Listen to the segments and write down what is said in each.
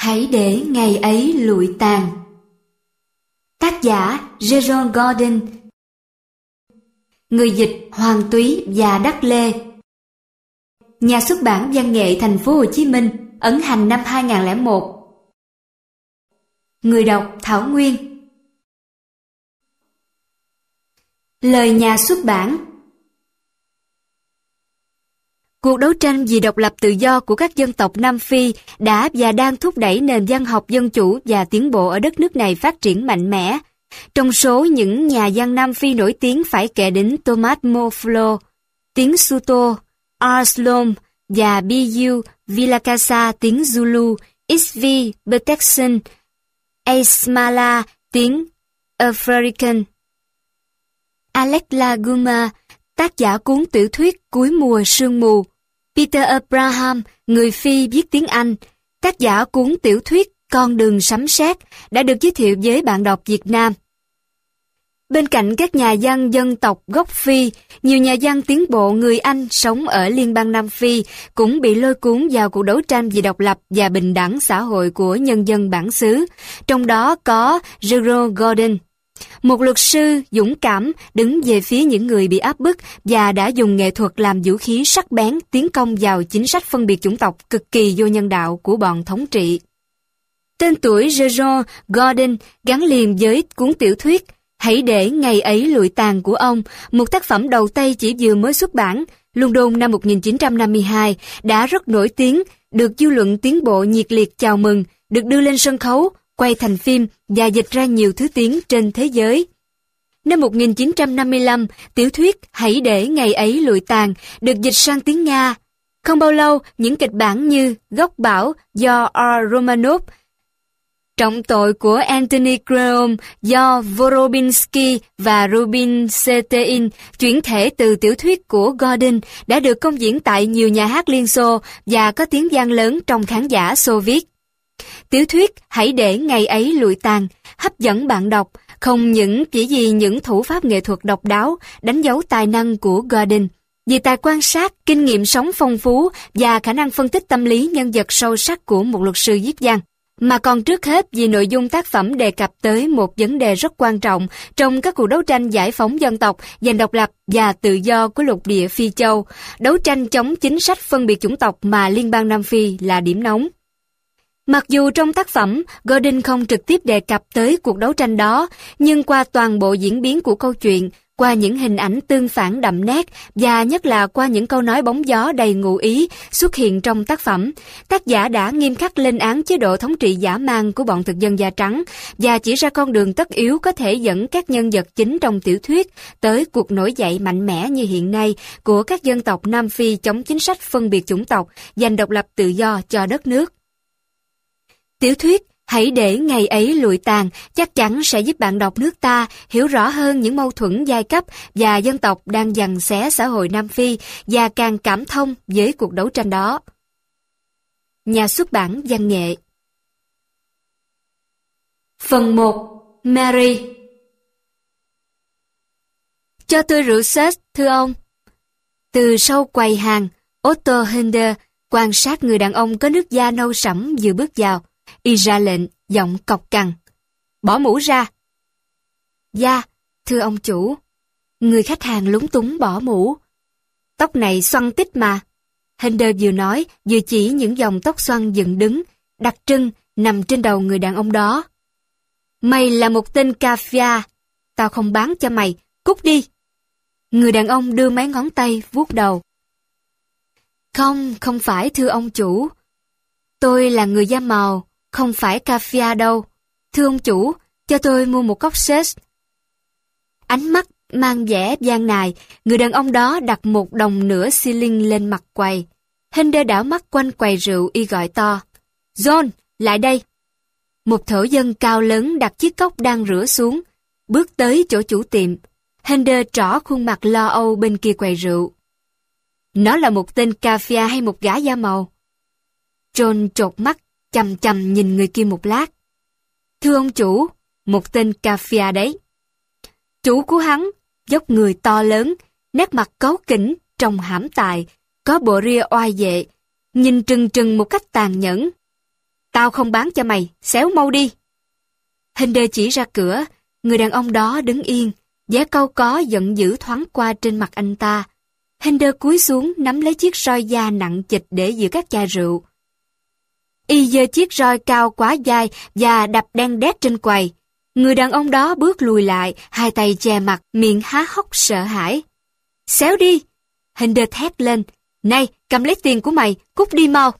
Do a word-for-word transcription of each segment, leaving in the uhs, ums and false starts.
Hãy để ngày ấy lụi tàn. Tác giả Jerome Gordon. Người dịch Hoàng Túy và Đắc Lê. Nhà xuất bản Văn nghệ Thành phố Hồ Chí Minh, ấn hành năm hai nghìn không trăm lẻ một. Người đọc Thảo Nguyên. Lời nhà xuất bản. Cuộc đấu tranh vì độc lập tự do của các dân tộc Nam Phi đã và đang thúc đẩy nền văn học dân chủ và tiến bộ ở đất nước này phát triển mạnh mẽ. Trong số những nhà văn Nam Phi nổi tiếng phải kể đến Thomas More, tiếng Sotho, R. Sloan và B U Villacasa tiếng Zulu, X V Bertekson, Ismaila tiếng African, Alex Laguma, tác giả cuốn tiểu thuyết Cuối mùa sương mù, Peter Abraham, người Phi viết tiếng Anh, tác giả cuốn tiểu thuyết Con đường sấm sét, đã được giới thiệu với bạn đọc Việt Nam. Bên cạnh các nhà văn dân tộc gốc Phi, nhiều nhà văn tiến bộ người Anh sống ở Liên bang Nam Phi cũng bị lôi cuốn vào cuộc đấu tranh vì độc lập và bình đẳng xã hội của nhân dân bản xứ, trong đó có Jerome Gordon, một luật sư dũng cảm đứng về phía những người bị áp bức và đã dùng nghệ thuật làm vũ khí sắc bén tiến công vào chính sách phân biệt chủng tộc cực kỳ vô nhân đạo của bọn thống trị. Tên tuổi Jerome Gordon gắn liền với cuốn tiểu thuyết Hãy để ngày ấy lụi tàn của ông, một tác phẩm đầu tay chỉ vừa mới xuất bản, London năm một nghìn chín trăm năm mươi hai, đã rất nổi tiếng, được dư luận tiến bộ nhiệt liệt chào mừng, được đưa lên sân khấu, quay thành phim và dịch ra nhiều thứ tiếng trên thế giới. Năm một nghìn chín trăm năm mươi lăm, tiểu thuyết Hãy để ngày ấy lụi tàn được dịch sang tiếng Nga. Không bao lâu, những kịch bản như Góc Bão do R. Romanov, Trọng tội của Anthony Creon do Vorobinsky và Rubinstein chuyển thể từ tiểu thuyết của Gordon đã được công diễn tại nhiều nhà hát Liên Xô và có tiếng vang lớn trong khán giả Xô Viết. Tiểu thuyết Hãy để ngày ấy lụi tàn hấp dẫn bạn đọc không những chỉ vì những thủ pháp nghệ thuật độc đáo đánh dấu tài năng của Gordon, vì tài quan sát, kinh nghiệm sống phong phú và khả năng phân tích tâm lý nhân vật sâu sắc của một luật sư viết văn, mà còn trước hết vì nội dung tác phẩm đề cập tới một vấn đề rất quan trọng trong các cuộc đấu tranh giải phóng dân tộc, giành độc lập và tự do của lục địa Phi Châu, đấu tranh chống chính sách phân biệt chủng tộc mà Liên bang Nam Phi là điểm nóng. Mặc dù trong tác phẩm, Gordon không trực tiếp đề cập tới cuộc đấu tranh đó, nhưng qua toàn bộ diễn biến của câu chuyện, qua những hình ảnh tương phản đậm nét và nhất là qua những câu nói bóng gió đầy ngụ ý xuất hiện trong tác phẩm, tác giả đã nghiêm khắc lên án chế độ thống trị dã man của bọn thực dân da trắng và chỉ ra con đường tất yếu có thể dẫn các nhân vật chính trong tiểu thuyết tới cuộc nổi dậy mạnh mẽ như hiện nay của các dân tộc Nam Phi chống chính sách phân biệt chủng tộc, giành độc lập tự do cho đất nước. Tiểu thuyết Hãy để ngày ấy lụi tàn chắc chắn sẽ giúp bạn đọc nước ta hiểu rõ hơn những mâu thuẫn giai cấp và dân tộc đang giằng xé xã hội Nam Phi và càng cảm thông với cuộc đấu tranh đó. Nhà xuất bản Văn nghệ. Phần một. Mary. Cho tôi rượu sết, thưa ông. Từ sau quầy hàng, Otto Hinder quan sát người đàn ông có nước da nâu sẫm vừa bước vào. Y ra lệnh, giọng cộc cằn. Bỏ mũ ra. Dạ, thưa ông chủ. Người khách hàng lúng túng bỏ mũ. Tóc này xoăn tít mà. Hinder vừa nói, vừa chỉ những dòng tóc xoăn dựng đứng, đặc trưng, nằm trên đầu người đàn ông đó. Mày là một tên cafia. Tao không bán cho mày, cút đi. Người đàn ông đưa mấy ngón tay vuốt đầu. Không, không phải thưa ông chủ. Tôi là người da màu, không phải cafia đâu. Thưa ông chủ, cho tôi mua một cốc sết. Ánh mắt mang vẻ gian nài, người đàn ông đó đặt một đồng nửa xi linh lên mặt quầy. Hinder đảo mắt quanh quầy rượu y gọi to. John, lại đây. Một thổ dân cao lớn đặt chiếc cốc đang rửa xuống, bước tới chỗ chủ tiệm. Hinder trỏ khuôn mặt lo âu bên kia quầy rượu. Nó là một tên cafia hay một gã da màu? John chột mắt, chằm chằm nhìn người kia một lát. Thưa ông chủ, một tên cafia đấy. Chủ của hắn, dốc người to lớn, nét mặt cáu kỉnh, trông hãm tài, có bộ ria oai vệ, nhìn trừng trừng một cách tàn nhẫn. Tao không bán cho mày, xéo mau đi. Hinder chỉ ra cửa, người đàn ông đó đứng yên, vẻ cau có giận dữ thoáng qua trên mặt anh ta. Hinder cúi xuống nắm lấy chiếc roi da nặng chịch để giữ các chai rượu. Y giơ chiếc roi cao quá vai và đập đen đét trên quầy. Người đàn ông đó bước lùi lại, hai tay che mặt, miệng há hốc sợ hãi. Xéo đi! Hinder thét lên. Này, cầm lấy tiền của mày, cút đi mau!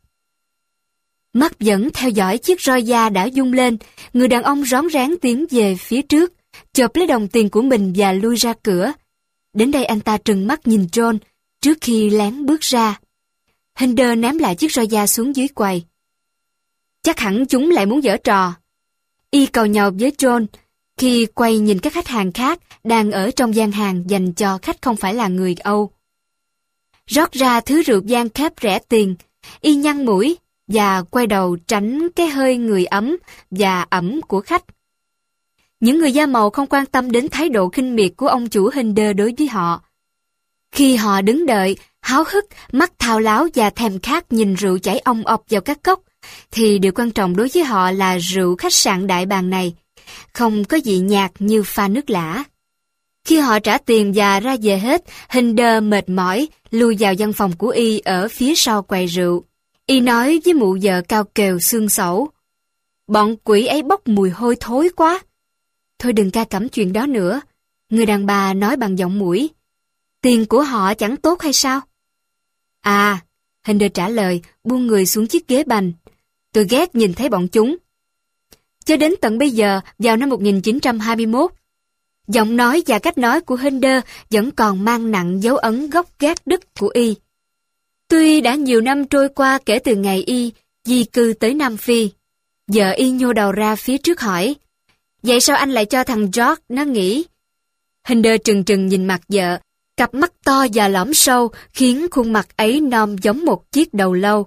Mắt vẫn theo dõi chiếc roi da đã rung lên, người đàn ông rón rén tiến về phía trước, chộp lấy đồng tiền của mình và lui ra cửa. Đến đây anh ta trừng mắt nhìn John, trước khi lén bước ra. Hinder ném lại chiếc roi da xuống dưới quầy. Chắc hẳn chúng lại muốn giở trò. Y cầu nhàu với John, khi quay nhìn các khách hàng khác đang ở trong gian hàng dành cho khách không phải là người Âu. Rót ra thứ rượu vang khép rẻ tiền, Y nhăn mũi và quay đầu tránh cái hơi người ấm và ẩm của khách. Những người da màu không quan tâm đến thái độ khinh miệt của ông chủ Hinder đối với họ. Khi họ đứng đợi, háo hức, mắt thao láo và thèm khát nhìn rượu chảy ong ọc vào các cốc, thì điều quan trọng đối với họ là rượu khách sạn đại bàng này, không có vị nhạt như pha nước lã. Khi họ trả tiền và ra về hết, Hinder mệt mỏi, lui vào văn phòng của Y ở phía sau quầy rượu. Y nói với mụ vợ cao kèo xương xẩu. Bọn quỷ ấy bốc mùi hôi thối quá. Thôi đừng ca cẩm chuyện đó nữa. Người đàn bà nói bằng giọng mũi. Tiền của họ chẳng tốt hay sao? À, Hinder trả lời, buông người xuống chiếc ghế bành. Tôi ghét nhìn thấy bọn chúng. Cho đến tận bây giờ, vào năm một nghìn chín trăm hai mươi mốt, giọng nói và cách nói của Hinder vẫn còn mang nặng dấu ấn gốc gác Đức của Y. Tuy đã nhiều năm trôi qua kể từ ngày Y di cư tới Nam Phi, vợ Y nhô đầu ra phía trước hỏi, vậy sao anh lại cho thằng George nó nghỉ? Hinder trừng trừng nhìn mặt vợ, cặp mắt to và lõm sâu khiến khuôn mặt ấy nom giống một chiếc đầu lâu.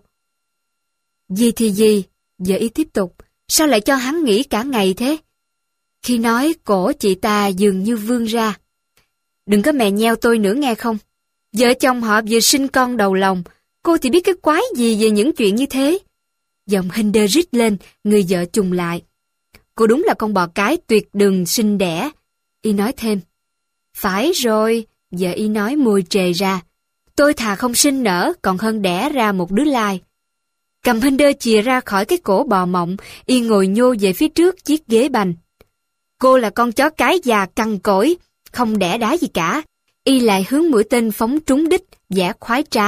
Gì thì gì, vợ Y tiếp tục, sao lại cho hắn nghỉ cả ngày thế? Khi nói, cổ chị ta dường như vươn ra. Đừng có mè nheo tôi nữa nghe không? Vợ chồng họ vừa sinh con đầu lòng, cô thì biết cái quái gì về những chuyện như thế? Giọng Hinder rít lên, người vợ trùng lại. Cô đúng là con bò cái tuyệt đường sinh đẻ. Y nói thêm. Phải rồi, vợ Y nói môi trề ra. Tôi thà không sinh nở còn hơn đẻ ra một đứa lai. Cầm Hinder chìa ra khỏi cái cổ bò mộng, Y ngồi nhô về phía trước chiếc ghế bành. Cô là con chó cái già cằn cỗi, không đẻ đá gì cả. Y lại hướng mũi tên phóng trúng đích, vẻ khoái trá.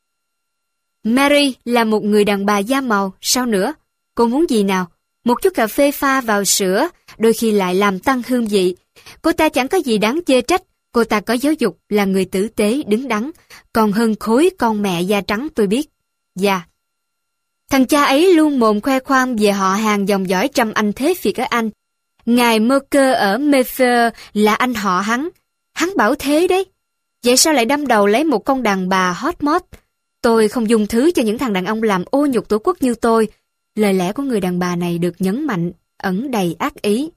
Mary là một người đàn bà da màu, sao nữa? Cô muốn gì nào? Một chút cà phê pha vào sữa, đôi khi lại làm tăng hương vị. Cô ta chẳng có gì đáng chê trách, cô ta có giáo dục, là người tử tế, đứng đắn, còn hơn khối con mẹ da trắng tôi biết. Dạ. Thằng cha ấy luôn mồm khoe khoang về họ hàng dòng dõi trăm anh thế Việt ở Anh. Ngài Merker ở Mayfair là anh họ hắn. Hắn bảo thế đấy. Vậy sao lại đâm đầu lấy một con đàn bà hot mod? Tôi không dùng thứ cho những thằng đàn ông làm ô nhục tổ quốc như tôi. Lời lẽ của người đàn bà này được nhấn mạnh, ẩn đầy ác ý.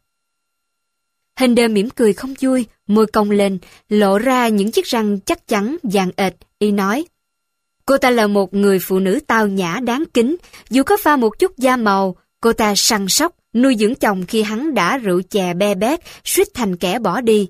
Hinder mỉm cười không vui, môi cong lên, lộ ra những chiếc răng chắc chắn, vàng ệt. Y nói, cô ta là một người phụ nữ tao nhã đáng kính. Dù có pha một chút da màu, cô ta săn sóc, nuôi dưỡng chồng khi hắn đã rượu chè be bét, suýt thành kẻ bỏ đi.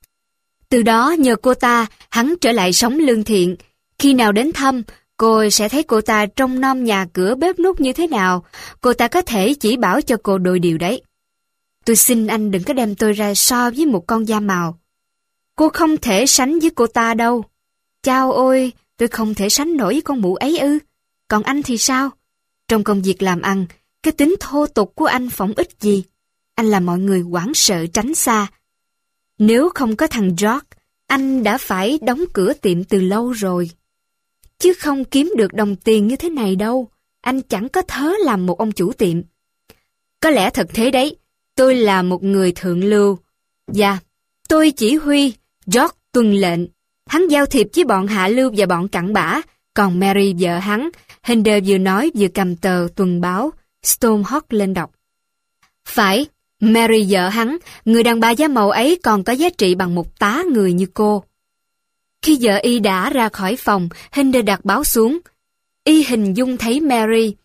Từ đó nhờ cô ta, hắn trở lại sống lương thiện. Khi nào đến thăm, cô sẽ thấy cô ta trông nom nhà cửa bếp núc như thế nào. Cô ta có thể chỉ bảo cho cô đôi điều đấy. Tôi xin anh đừng có đem tôi ra so với một con da màu. Cô không thể sánh với cô ta đâu. Chao ôi, tôi không thể sánh nổi với con mụ ấy ư. Còn anh thì sao? Trong công việc làm ăn, cái tính thô tục của anh phỏng ích gì? Anh làm mọi người hoảng sợ tránh xa. Nếu không có thằng George, anh đã phải đóng cửa tiệm từ lâu rồi. Chứ không kiếm được đồng tiền như thế này đâu. Anh chẳng có thớ làm một ông chủ tiệm. Có lẽ thật thế đấy. Tôi là một người thượng lưu. Dạ, tôi chỉ huy, George tuân lệnh. Hắn giao thiệp với bọn hạ lưu và bọn cặn bã. Còn Mary vợ hắn, Hinder vừa nói vừa cầm tờ tuần báo Stormhawk lên đọc. Phải, Mary vợ hắn, người đàn bà da màu ấy còn có giá trị bằng một tá người như cô. Khi vợ Y đã ra khỏi phòng, Hinder đặt báo xuống. Y hình dung thấy Mary.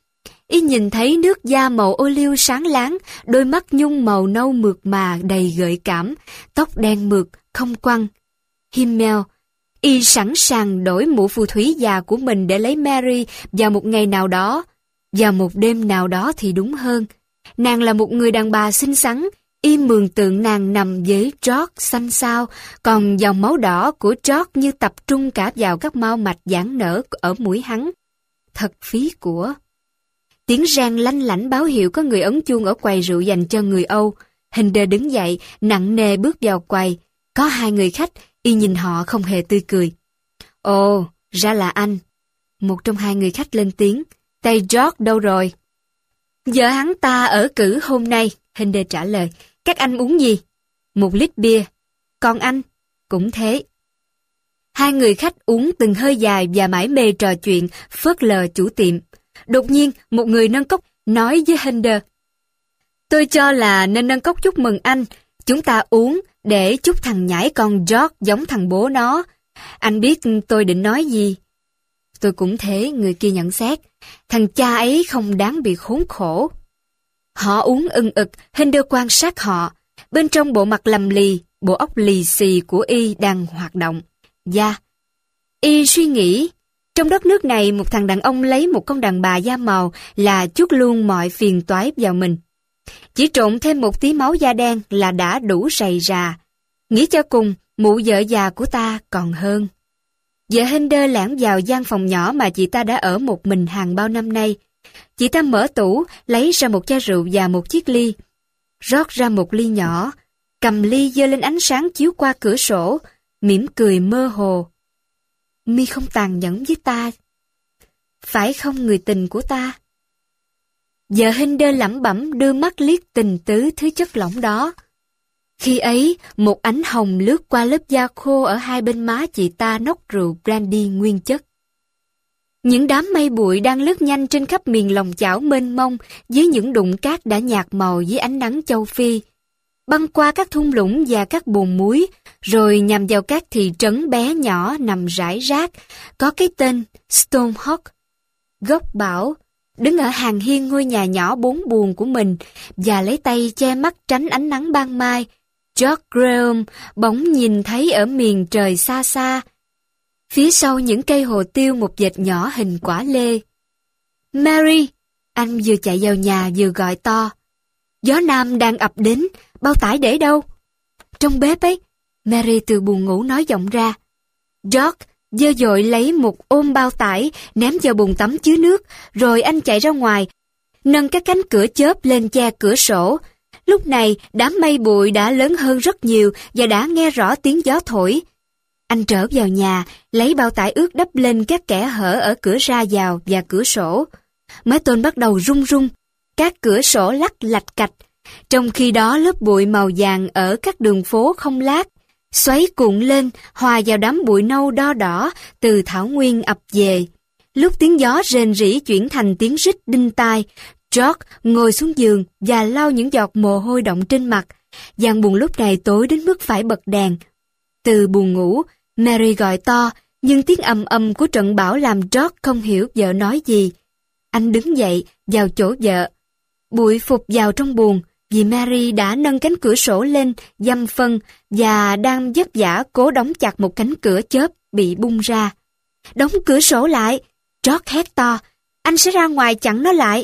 Y nhìn thấy nước da màu ô liu sáng láng, đôi mắt nhung màu nâu mượt mà đầy gợi cảm, tóc đen mượt, không quăn. Himmel, Y sẵn sàng đổi mũ phù thủy già của mình để lấy Mary vào một ngày nào đó, vào một đêm nào đó thì đúng hơn. Nàng là một người đàn bà xinh xắn, Y mường tượng nàng nằm với George xanh xao, còn dòng máu đỏ của George như tập trung cả vào các mao mạch giãn nở ở mũi hắn. Thật phí của. Tiếng rang lanh lảnh báo hiệu có người ấn chuông ở quầy rượu dành cho người Âu. Hinder đứng dậy, nặng nề bước vào quầy. Có hai người khách, Y nhìn họ không hề tươi cười. Ồ, ra là anh. Một trong hai người khách lên tiếng. Tay George đâu rồi? Vợ hắn ta ở cử hôm nay, Hinder trả lời. Các anh uống gì? Một lít bia. Còn anh? Cũng thế. Hai người khách uống từng hơi dài và mải mê trò chuyện, phớt lờ chủ tiệm. Đột nhiên, một người nâng cốc nói với Hinder. Tôi cho là nên nâng cốc chúc mừng anh. Chúng ta uống để chúc thằng nhãi con George giống thằng bố nó. Anh biết tôi định nói gì? Tôi cũng thế, người kia nhận xét. Thằng cha ấy không đáng bị khốn khổ. Họ uống ưng ực, Hinder quan sát họ. Bên trong bộ mặt lầm lì, bộ óc lì xì của Y đang hoạt động. Dạ. Y suy nghĩ, trong đất nước này một thằng đàn ông lấy một con đàn bà da màu là chuốc luôn mọi phiền toái vào mình. Chỉ trộn thêm một tí máu da đen là đã đủ rầy rà. Nghĩ cho cùng, mụ vợ già của ta còn hơn. Vợ Hinder lẻn vào gian phòng nhỏ mà chị ta đã ở một mình hàng bao năm nay. Chị ta mở tủ, lấy ra một chai rượu và một chiếc ly. Rót ra một ly nhỏ, cầm ly giơ lên ánh sáng chiếu qua cửa sổ, mỉm cười mơ hồ. Mi không tàn nhẫn với ta, phải không người tình của ta? Vợ Hinder lẩm bẩm đưa mắt liếc tình tứ thứ chất lỏng đó. Khi ấy, một ánh hồng lướt qua lớp da khô ở hai bên má chị ta nốc rượu brandy nguyên chất. Những đám mây bụi đang lướt nhanh trên khắp miền lòng chảo mênh mông dưới những đụng cát đã nhạt màu dưới ánh nắng châu Phi, băng qua các thung lũng và các bồn muối, rồi nhằm vào các thị trấn bé nhỏ nằm rải rác, có cái tên Stonehawk. Gốc bảo, đứng ở hàng hiên ngôi nhà nhỏ bốn buồng của mình và lấy tay che mắt tránh ánh nắng ban mai, George Graham bỗng nhìn thấy ở miền trời xa xa, phía sau những cây hồ tiêu một vệt nhỏ hình quả lê. Mary! Anh vừa chạy vào nhà vừa gọi to. Gió nam đang ập đến, bao tải để đâu? Trong bếp ấy, Mary từ buồng ngủ nói vọng ra. George dơ dội lấy một ôm bao tải, ném vào bồn tắm chứa nước, rồi anh chạy ra ngoài, nâng các cánh cửa chớp lên che cửa sổ. Lúc này, đám mây bụi đã lớn hơn rất nhiều và đã nghe rõ tiếng gió thổi. Anh trở vào nhà, lấy bao tải ướt đắp lên các kẽ hở ở cửa ra vào và cửa sổ. Mái tôn bắt đầu rung rung, các cửa sổ lắc lạch cạch. Trong khi đó lớp bụi màu vàng ở các đường phố không lát, xoáy cuộn lên, hòa vào đám bụi nâu đo đỏ từ thảo nguyên ập về. Lúc tiếng gió rền rĩ chuyển thành tiếng rít đinh tai, George ngồi xuống giường và lau những giọt mồ hôi đọng trên mặt. Gian buồng lúc này tối đến mức phải bật đèn. Từ buồng ngủ, Mary gọi to, nhưng tiếng ầm ầm của trận bão làm George không hiểu vợ nói gì. Anh đứng dậy, vào chỗ vợ. Bụi phụt vào trong buồng, vì Mary đã nâng cánh cửa sổ lên, dăm phân, và đang vất vả cố đóng chặt một cánh cửa chớp bị bung ra. Đóng cửa sổ lại! George hét to, anh sẽ ra ngoài chặn nó lại.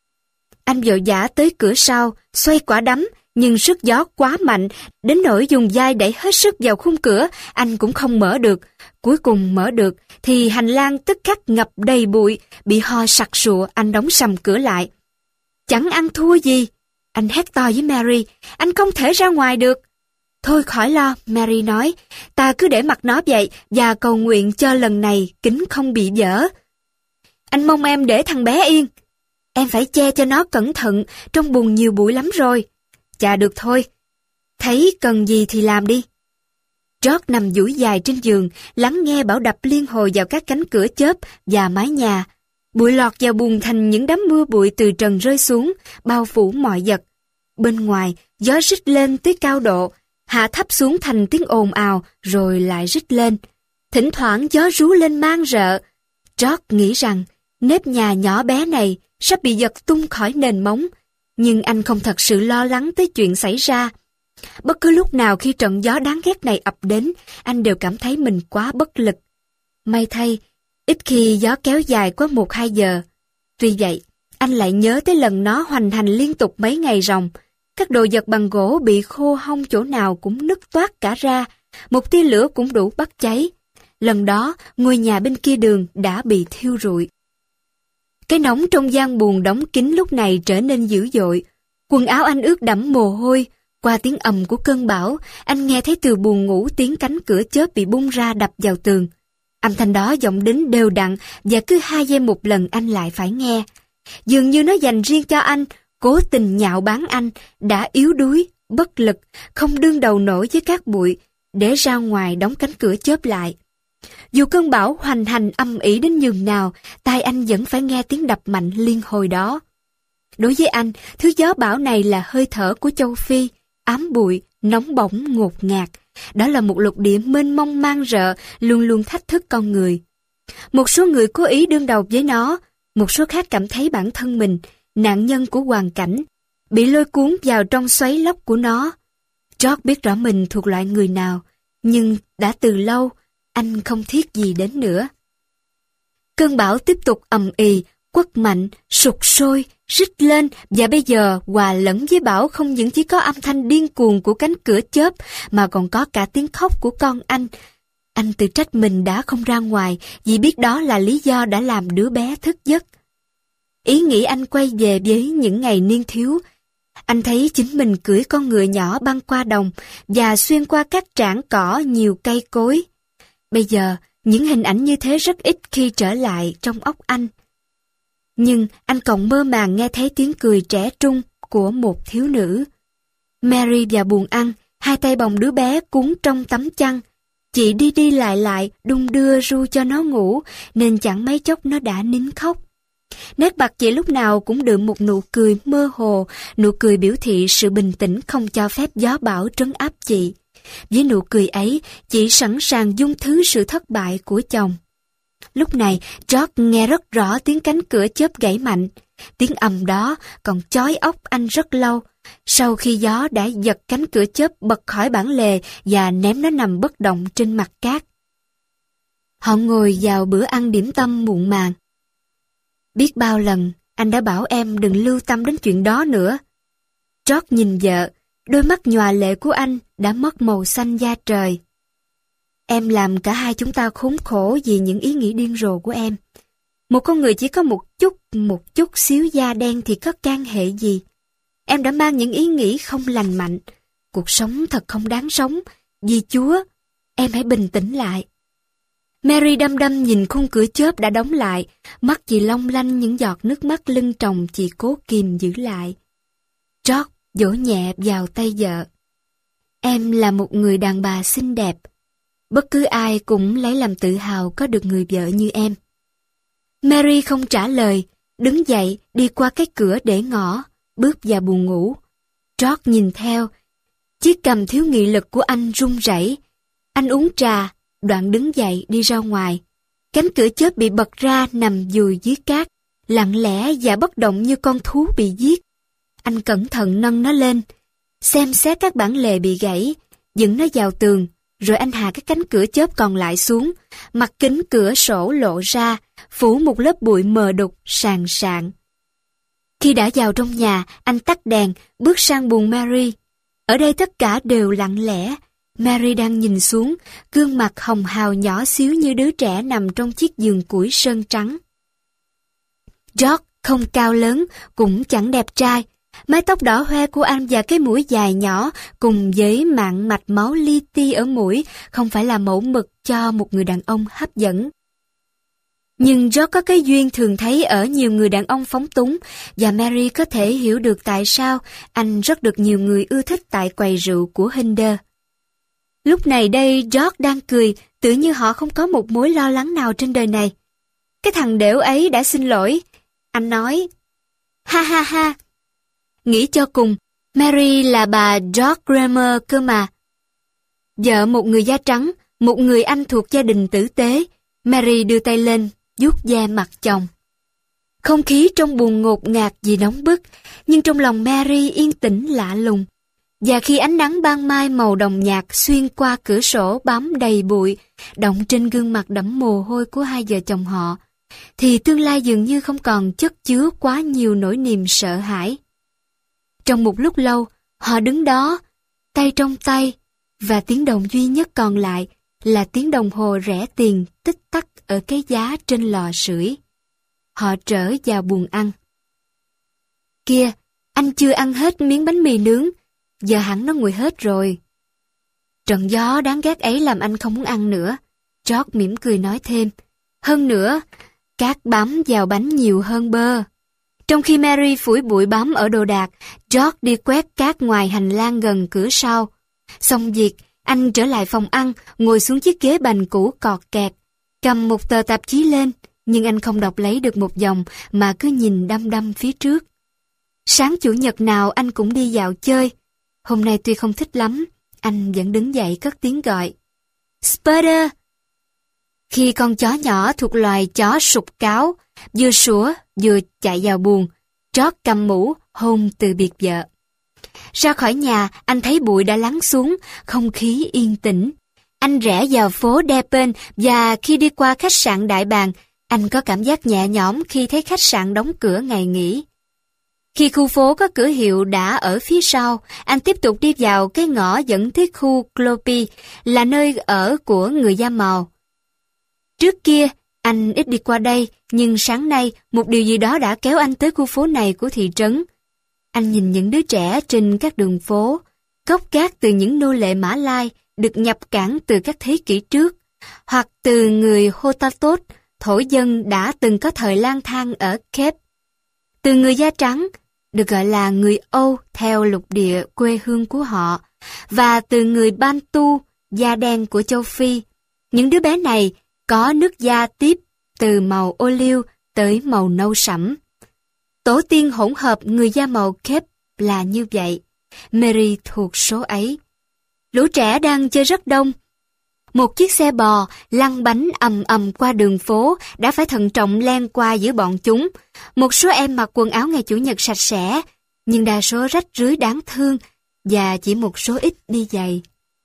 Anh vội vã tới cửa sau, xoay quả đấm, nhưng sức gió quá mạnh, đến nỗi dùng vai đẩy hết sức vào khung cửa, anh cũng không mở được. Cuối cùng mở được, thì hành lang tức khắc ngập đầy bụi, bị ho sặc sụa, anh đóng sầm cửa lại. Chẳng ăn thua gì, anh hét to với Mary, anh không thể ra ngoài được. Thôi khỏi lo, Mary nói, ta cứ để mặc nó vậy và cầu nguyện cho lần này kính không bị vỡ. Anh mong em để thằng bé yên. Em phải che cho nó cẩn thận, trong buồng nhiều bụi lắm rồi. Chà được thôi, thấy cần gì thì làm đi. George nằm duỗi dài trên giường, lắng nghe bão đập liên hồi vào các cánh cửa chớp và mái nhà. Bụi lọt vào buồng thành những đám mưa bụi từ trần rơi xuống, bao phủ mọi vật. Bên ngoài, gió rít lên tới cao độ, hạ thấp xuống thành tiếng ồn ào, rồi lại rít lên. Thỉnh thoảng gió rú lên man rợ. George nghĩ rằng, nếp nhà nhỏ bé này, sắp bị giật tung khỏi nền móng, nhưng anh không thật sự lo lắng tới chuyện xảy ra. Bất cứ lúc nào khi trận gió đáng ghét này ập đến, anh đều cảm thấy mình quá bất lực. May thay, ít khi gió kéo dài quá một hai giờ. Tuy vậy, anh lại nhớ tới lần nó hoành hành liên tục mấy ngày ròng. Các đồ vật bằng gỗ bị khô hong chỗ nào cũng nứt toát cả ra, một tia lửa cũng đủ bắt cháy. Lần đó, ngôi nhà bên kia đường đã bị thiêu rụi. Cái nóng trong gian buồng đóng kín lúc này trở nên dữ dội. Quần áo anh ướt đẫm mồ hôi. Qua tiếng ầm của cơn bão, anh nghe thấy từ buồng ngủ tiếng cánh cửa chớp bị bung ra đập vào tường. Âm thanh đó vọng đến đều đặn và cứ hai giây một lần anh lại phải nghe. Dường như nó dành riêng cho anh, cố tình nhạo báng anh, đã yếu đuối, bất lực, không đương đầu nổi với cát bụi, để ra ngoài đóng cánh cửa chớp lại. Dù cơn bão hoành hành âm ỉ đến nhường nào, tai anh vẫn phải nghe tiếng đập mạnh liên hồi đó. Đối với anh, thứ gió bão này là hơi thở của châu Phi, ám bụi, nóng bỏng, ngột ngạt. Đó là một lục địa mênh mông man rợ, luôn luôn thách thức con người. Một số người cố ý đương đầu với nó, một số khác cảm thấy bản thân mình, nạn nhân của hoàn cảnh, bị lôi cuốn vào trong xoáy lốc của nó. George biết rõ mình thuộc loại người nào, nhưng đã từ lâu, anh không thiết gì đến nữa. Cơn bão tiếp tục ầm ì, quất mạnh, sục sôi, rít lên và bây giờ hòa lẫn với bão không những chỉ có âm thanh điên cuồng của cánh cửa chớp mà còn có cả tiếng khóc của con anh. Anh tự trách mình đã không ra ngoài vì biết đó là lý do đã làm đứa bé thức giấc. Ý nghĩ anh quay về với những ngày niên thiếu. Anh thấy chính mình cưỡi con ngựa nhỏ băng qua đồng và xuyên qua các trảng cỏ nhiều cây cối. Bây giờ, những hình ảnh như thế rất ít khi trở lại trong óc anh. Nhưng anh còn mơ màng nghe thấy tiếng cười trẻ trung của một thiếu nữ. Mary vào buồng ăn, hai tay bồng đứa bé cuốn trong tấm chăn. Chị đi đi lại lại, đung đưa ru cho nó ngủ, nên chẳng mấy chốc nó đã nín khóc. Nét mặt chị lúc nào cũng đượm một nụ cười mơ hồ, nụ cười biểu thị sự bình tĩnh không cho phép gió bão trấn áp chị. Với nụ cười ấy, chị sẵn sàng dung thứ sự thất bại của chồng. Lúc này, George nghe rất rõ tiếng cánh cửa chớp gãy mạnh. Tiếng ầm đó còn chói óc anh rất lâu, sau khi gió đã giật cánh cửa chớp bật khỏi bản lề và ném nó nằm bất động trên mặt cát. Họ ngồi vào bữa ăn điểm tâm muộn màng. Biết bao lần, anh đã bảo em đừng lưu tâm đến chuyện đó nữa. George nhìn vợ, đôi mắt nhòa lệ của anh đã mất màu xanh da trời. Em làm cả hai chúng ta khốn khổ vì những ý nghĩ điên rồ của em. Một con người chỉ có một chút, một chút xíu da đen thì có can hệ gì. Em đã mang những ý nghĩ không lành mạnh. Cuộc sống thật không đáng sống. Vì Chúa, em hãy bình tĩnh lại. Mary đăm đăm nhìn khung cửa chớp đã đóng lại, mắt chị long lanh những giọt nước mắt lưng tròng chị cố kìm giữ lại. George vỗ nhẹ vào tay vợ. Em là một người đàn bà xinh đẹp. Bất cứ ai cũng lấy làm tự hào có được người vợ như em. Mary không trả lời, đứng dậy đi qua cái cửa để ngõ, bước vào buồng ngủ. George nhìn theo. Chiếc cằm thiếu nghị lực của anh run rẩy. Anh uống trà, đoạn đứng dậy đi ra ngoài. Cánh cửa chớp bị bật ra nằm dùi dưới cát, lặng lẽ và bất động như con thú bị giết. Anh cẩn thận nâng nó lên, xem xét các bản lề bị gãy, dựng nó vào tường, rồi anh hạ các cánh cửa chớp còn lại xuống, mặt kính cửa sổ lộ ra, phủ một lớp bụi mờ đục, sàn sạn. Khi đã vào trong nhà, anh tắt đèn, bước sang buồng Mary. Ở đây tất cả đều lặng lẽ. Mary đang nhìn xuống, gương mặt hồng hào nhỏ xíu như đứa trẻ nằm trong chiếc giường củi sơn trắng. George không cao lớn, cũng chẳng đẹp trai. Mái tóc đỏ hoe của anh và cái mũi dài nhỏ cùng với mạn mạch máu li ti ở mũi không phải là mẫu mực cho một người đàn ông hấp dẫn. Nhưng George có cái duyên thường thấy ở nhiều người đàn ông phóng túng, và Mary có thể hiểu được tại sao anh rất được nhiều người ưa thích tại quầy rượu của Hinder. Lúc này đây George đang cười, tự như họ không có một mối lo lắng nào trên đời này. Cái thằng đểu ấy đã xin lỗi. Anh nói, ha ha ha. Nghĩ cho cùng, Mary là bà George Kramer cơ mà. Vợ một người da trắng, một người Anh thuộc gia đình tử tế. Mary đưa tay lên, vuốt ve mặt chồng. Không khí trong buồng ngột ngạt vì nóng bức, nhưng trong lòng Mary yên tĩnh lạ lùng. Và khi ánh nắng ban mai màu đồng nhạt xuyên qua cửa sổ bám đầy bụi, đọng trên gương mặt đẫm mồ hôi của hai vợ chồng họ, thì tương lai dường như không còn chất chứa quá nhiều nỗi niềm sợ hãi. Trong một lúc lâu, họ đứng đó, tay trong tay, và tiếng động duy nhất còn lại là tiếng đồng hồ rẻ tiền tích tắc ở cái giá trên lò sưởi. Họ trở vào buồng ăn. Kia, anh chưa ăn hết miếng bánh mì nướng, giờ hẳn nó nguội hết rồi. Trận gió đáng ghét ấy làm anh không muốn ăn nữa. George mỉm cười nói thêm. Hơn nữa, cát bám vào bánh nhiều hơn bơ. Trong khi Mary phủi bụi bám ở đồ đạc, George đi quét cát ngoài hành lang gần cửa sau. Xong việc, anh trở lại phòng ăn, ngồi xuống chiếc ghế bành cũ cọt kẹt, cầm một tờ tạp chí lên, nhưng anh không đọc lấy được một dòng mà cứ nhìn đăm đăm phía trước. Sáng chủ nhật nào anh cũng đi dạo chơi. Hôm nay tuy không thích lắm, anh vẫn đứng dậy cất tiếng gọi. Spider! Khi con chó nhỏ thuộc loài chó sụp cáo, vừa sủa vừa chạy vào buồng, George cầm mũ, hôn từ biệt vợ. Ra khỏi nhà, anh thấy bụi đã lắng xuống, không khí yên tĩnh. Anh rẽ vào phố Depin và khi đi qua khách sạn Đại Bàng, anh có cảm giác nhẹ nhõm khi thấy khách sạn đóng cửa ngày nghỉ. Khi khu phố có cửa hiệu đã ở phía sau, anh tiếp tục đi vào cái ngõ dẫn tới khu Cloppy, là nơi ở của người da màu. Trước kia, anh ít đi qua đây, nhưng sáng nay một điều gì đó đã kéo anh tới khu phố này của thị trấn. Anh nhìn những đứa trẻ trên các đường phố, gốc gác từ những nô lệ Mã Lai được nhập cảng từ các thế kỷ trước, hoặc từ người Hottentot, thổ dân đã từng có thời lang thang ở Cape. Từ người da trắng, được gọi là người Âu theo lục địa quê hương của họ, và từ người Bantu, da đen của châu Phi. Những đứa bé này có nước da tiếp từ màu ô liu tới màu nâu sẫm. Tổ tiên hỗn hợp người da màu Cape là như vậy. Mary thuộc số ấy. Lũ trẻ đang chơi rất đông. Một chiếc xe bò lăn bánh ầm ầm qua đường phố đã phải thận trọng len qua giữa bọn chúng. Một số em mặc quần áo ngày Chủ nhật sạch sẽ, nhưng đa số rách rưới đáng thương và chỉ một số ít đi giày.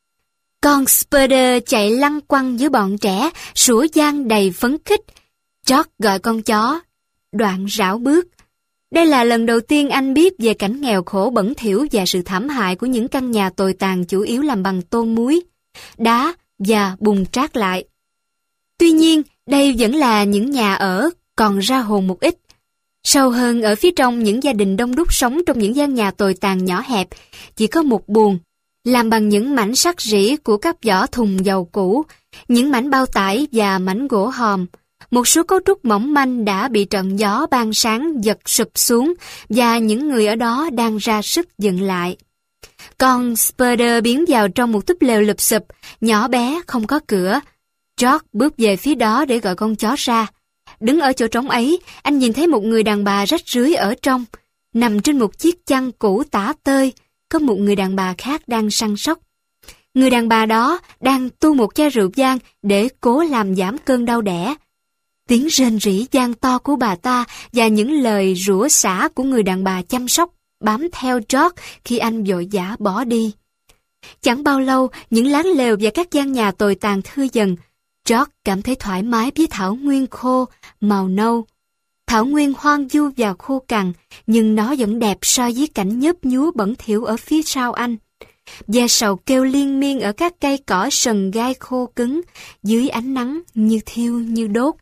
Con Spider chạy lăn quăng giữa bọn trẻ, sủa gian đầy phấn khích. George gọi con chó, đoạn rảo bước. Đây là lần đầu tiên anh biết về cảnh nghèo khổ bẩn thỉu và sự thảm hại của những căn nhà tồi tàn chủ yếu làm bằng tôn muối, đá và bùn trát lại. Tuy nhiên, đây vẫn là những nhà ở còn ra hồn một ít. Sâu hơn ở phía trong, những gia đình đông đúc sống trong những gian nhà tồi tàn nhỏ hẹp, chỉ có một buồng, làm bằng những mảnh sắt rỉ của các vỏ thùng dầu cũ, những mảnh bao tải và mảnh gỗ hòm. Một số cấu trúc mỏng manh đã bị trận gió ban sáng giật sụp xuống và những người ở đó đang ra sức dựng lại. Con Spider biến vào trong một túp lều lụp xụp, nhỏ bé, không có cửa. George bước về phía đó để gọi con chó ra. Đứng ở chỗ trống ấy, anh nhìn thấy một người đàn bà rách rưới ở trong. Nằm trên một chiếc chăn cũ tả tơi, có một người đàn bà khác đang săn sóc. Người đàn bà đó đang tu một chai rượu vang để cố làm giảm cơn đau đẻ. Tiếng rên rỉ vang to của bà ta và những lời rủa xả của người đàn bà chăm sóc bám theo George khi anh vội vã bỏ đi. Chẳng bao lâu, những láng lều và các gian nhà tồi tàn thưa dần. George cảm thấy thoải mái với thảo nguyên khô, màu nâu. Thảo nguyên hoang vu và khô cằn, nhưng nó vẫn đẹp so với cảnh nhớp nhúa bẩn thỉu ở phía sau anh. Ve sầu kêu liên miên ở các cây cỏ sần gai khô cứng, dưới ánh nắng như thiêu như đốt.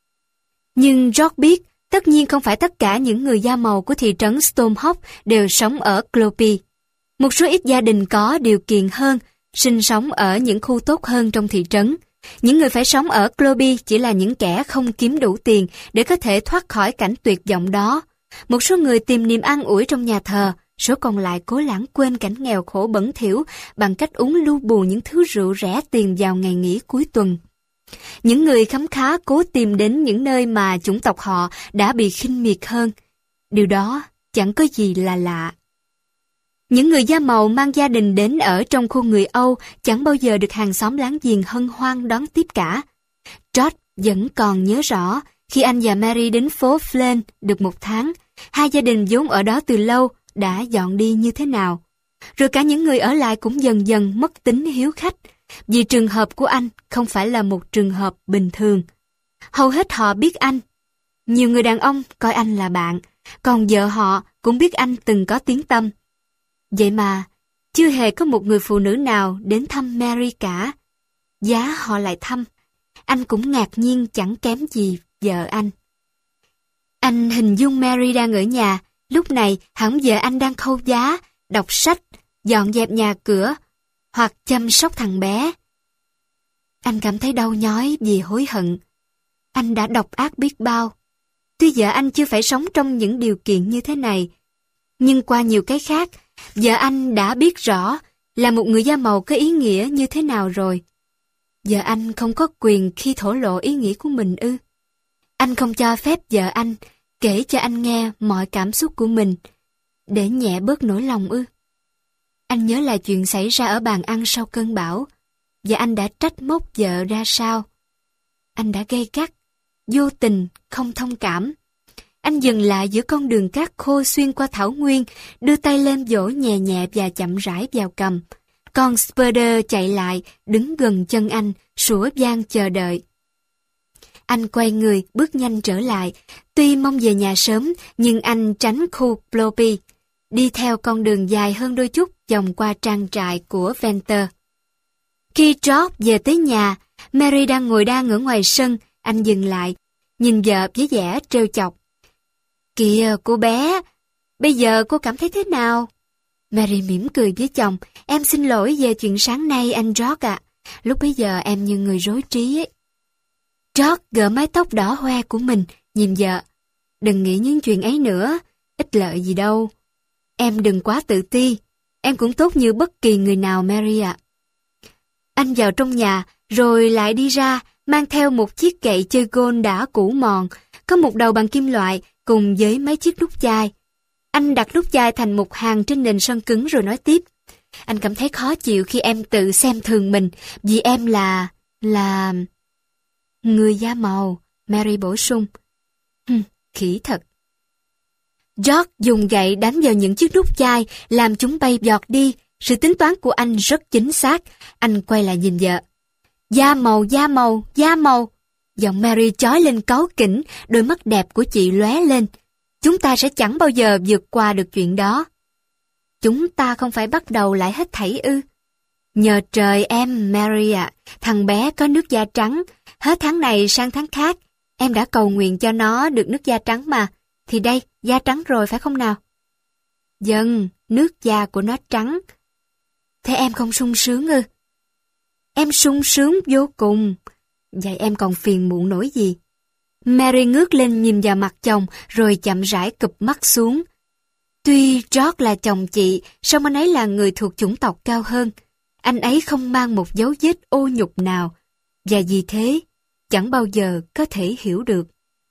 Nhưng George biết, tất nhiên không phải tất cả những người da màu của thị trấn Stormhawk đều sống ở Cloppy. Một số ít gia đình có điều kiện hơn, sinh sống ở những khu tốt hơn trong thị trấn. Những người phải sống ở Cloppy chỉ là những kẻ không kiếm đủ tiền để có thể thoát khỏi cảnh tuyệt vọng đó. Một số người tìm niềm an ủi trong nhà thờ, số còn lại cố lãng quên cảnh nghèo khổ bẩn thỉu bằng cách uống lu bù những thứ rượu rẻ tiền vào ngày nghỉ cuối tuần. Những người khấm khá cố tìm đến những nơi mà chủng tộc họ đã bị khinh miệt hơn. Điều đó chẳng có gì là lạ. Những người da màu mang gia đình đến ở trong khu người Âu chẳng bao giờ được hàng xóm láng giềng hân hoan đón tiếp cả. George vẫn còn nhớ rõ, Khi anh và Mary đến phố Flint được một tháng, hai gia đình vốn ở đó từ lâu đã dọn đi như thế nào. Rồi cả những người ở lại cũng dần dần mất tính hiếu khách, vì trường hợp của anh không phải là một trường hợp bình thường. Hầu hết họ biết anh. Nhiều người đàn ông coi anh là bạn, còn vợ họ cũng biết anh từng có tiếng tăm. Vậy mà, chưa hề có một người phụ nữ nào đến thăm Mary cả. Giá họ lại thăm, anh cũng ngạc nhiên chẳng kém gì vợ anh. Anh hình dung Mary đang ở nhà, lúc này hẳn vợ anh đang khâu giá, đọc sách, dọn dẹp nhà cửa, hoặc chăm sóc thằng bé. Anh cảm thấy đau nhói vì hối hận. Anh đã độc ác biết bao. Tuy vợ anh chưa phải sống trong những điều kiện như thế này, nhưng qua nhiều cái khác, vợ anh đã biết rõ là một người da màu có ý nghĩa như thế nào rồi. Vợ anh không có quyền khi thổ lộ ý nghĩ của mình ư? Anh không cho phép vợ anh kể cho anh nghe mọi cảm xúc của mình, để nhẹ bớt nỗi lòng ư? Anh nhớ lại chuyện xảy ra ở bàn ăn sau cơn bão, và anh đã trách móc vợ ra sao. Anh đã gay gắt, vô tình, không thông cảm. Anh dừng lại giữa con đường cát khô xuyên qua thảo nguyên, đưa tay lên vỗ nhẹ nhẹ và chậm rãi vào cầm. Con Spider chạy lại, đứng gần chân anh, sủa vang chờ đợi. Anh quay người, bước nhanh trở lại. Tuy mong về nhà sớm, nhưng anh tránh khu Bloppy, đi theo con đường dài hơn đôi chút, vòng qua trang trại của Venter. Khi George về tới nhà, Mary đang ngồi đan ở ngoài sân. Anh dừng lại, nhìn vợ với vẻ trêu chọc. Kìa cô bé, bây giờ cô cảm thấy thế nào? Mary mỉm cười với chồng. Em xin lỗi về chuyện sáng nay anh George ạ. Lúc bấy giờ em như người rối trí ấy. George gỡ mái tóc đỏ hoe của mình, nhìn vợ. Đừng nghĩ những chuyện ấy nữa, ích lợi gì đâu. Em đừng quá tự ti, em cũng tốt như bất kỳ người nào Mary ạ. Anh vào trong nhà, rồi lại đi ra, mang theo một chiếc gậy chơi gôn đã cũ mòn, có một đầu bằng kim loại cùng với mấy chiếc nút chai. Anh đặt nút chai thành một hàng trên nền sân cứng rồi nói tiếp. Anh cảm thấy khó chịu khi em tự xem thường mình, vì em là... là... người da màu, Mary bổ sung. Hừm, khỉ thật. George dùng gậy đánh vào những chiếc nút chai, làm chúng bay giọt đi. Sự tính toán của anh rất chính xác. Anh quay lại nhìn vợ. Da màu, da màu, da màu. Giọng Mary chói lên cáu kỉnh, đôi mắt đẹp của chị lóe lên. Chúng ta sẽ chẳng bao giờ vượt qua được chuyện đó. Chúng ta không phải bắt đầu lại hết thảy ư? Nhờ trời em, Mary ạ, thằng bé có nước da trắng. Hết tháng này sang tháng khác, em đã cầu nguyện cho nó được nước da trắng mà. Thì đây, da trắng rồi phải không nào? Vâng, nước da của nó trắng. Thế em không sung sướng ư? Em sung sướng vô cùng. Vậy em còn phiền muộn nổi gì? Mary ngước lên nhìn vào mặt chồng, rồi chậm rãi cụp mắt xuống. Tuy George là chồng chị, song anh ấy là người thuộc chủng tộc cao hơn. Anh ấy không mang một dấu vết ô nhục nào, và vì thế, chẳng bao giờ có thể hiểu được.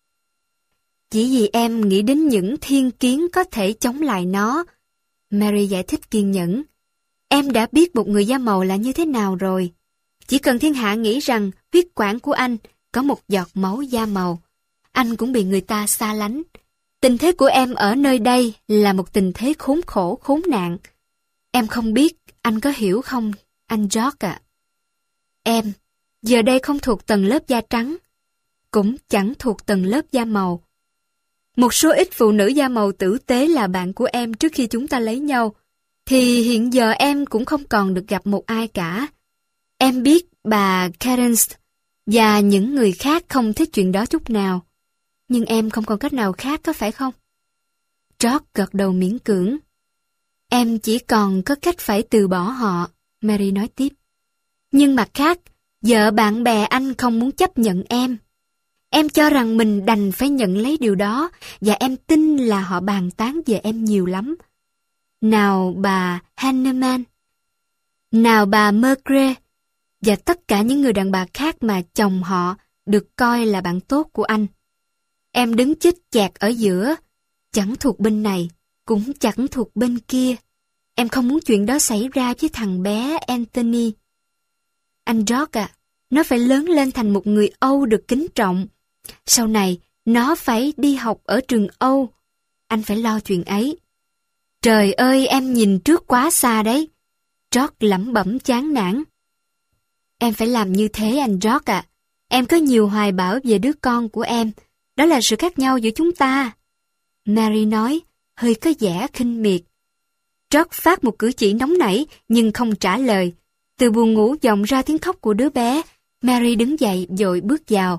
Chỉ vì em nghĩ đến những thiên kiến có thể chống lại nó. Mary giải thích kiên nhẫn. Em đã biết một người da màu là như thế nào rồi. Chỉ cần thiên hạ nghĩ rằng huyết quản của anh có một giọt máu da màu, anh cũng bị người ta xa lánh. Tình thế của em ở nơi đây là một tình thế khốn khổ, khốn nạn. Em không biết, anh có hiểu không, anh George ạ? Em, giờ đây không thuộc tầng lớp da trắng, cũng chẳng thuộc tầng lớp da màu. Một số ít phụ nữ da màu tử tế là bạn của em trước khi chúng ta lấy nhau, thì hiện giờ em cũng không còn được gặp một ai cả. Em biết bà Cadence và những người khác không thích chuyện đó chút nào. Nhưng em không còn cách nào khác có phải không? George gật đầu miễn cưỡng. Em chỉ còn có cách phải từ bỏ họ, Mary nói tiếp. Nhưng mặt khác, vợ bạn bè anh không muốn chấp nhận em. Em cho rằng mình đành phải nhận lấy điều đó, và em tin là họ bàn tán về em nhiều lắm. Nào bà Hanneman, nào bà Mergre, và tất cả những người đàn bà khác mà chồng họ được coi là bạn tốt của anh. Em đứng chích chẹt ở giữa, chẳng thuộc bên này, cũng chẳng thuộc bên kia. Em không muốn chuyện đó xảy ra với thằng bé Anthony. Anh George à, nó phải lớn lên thành một người Âu được kính trọng, Sau này, nó phải đi học ở trường Âu. Anh phải lo chuyện ấy. Trời ơi, em nhìn trước quá xa đấy. George lẩm bẩm chán nản. Em phải làm như thế anh George ạ. Em có nhiều hoài bão về đứa con của em. Đó là sự khác nhau giữa chúng ta. Mary nói, hơi có vẻ khinh miệt. George phát một cử chỉ nóng nảy nhưng không trả lời. Từ buồng ngủ vọng ra tiếng khóc của đứa bé. Mary đứng dậy vội bước vào.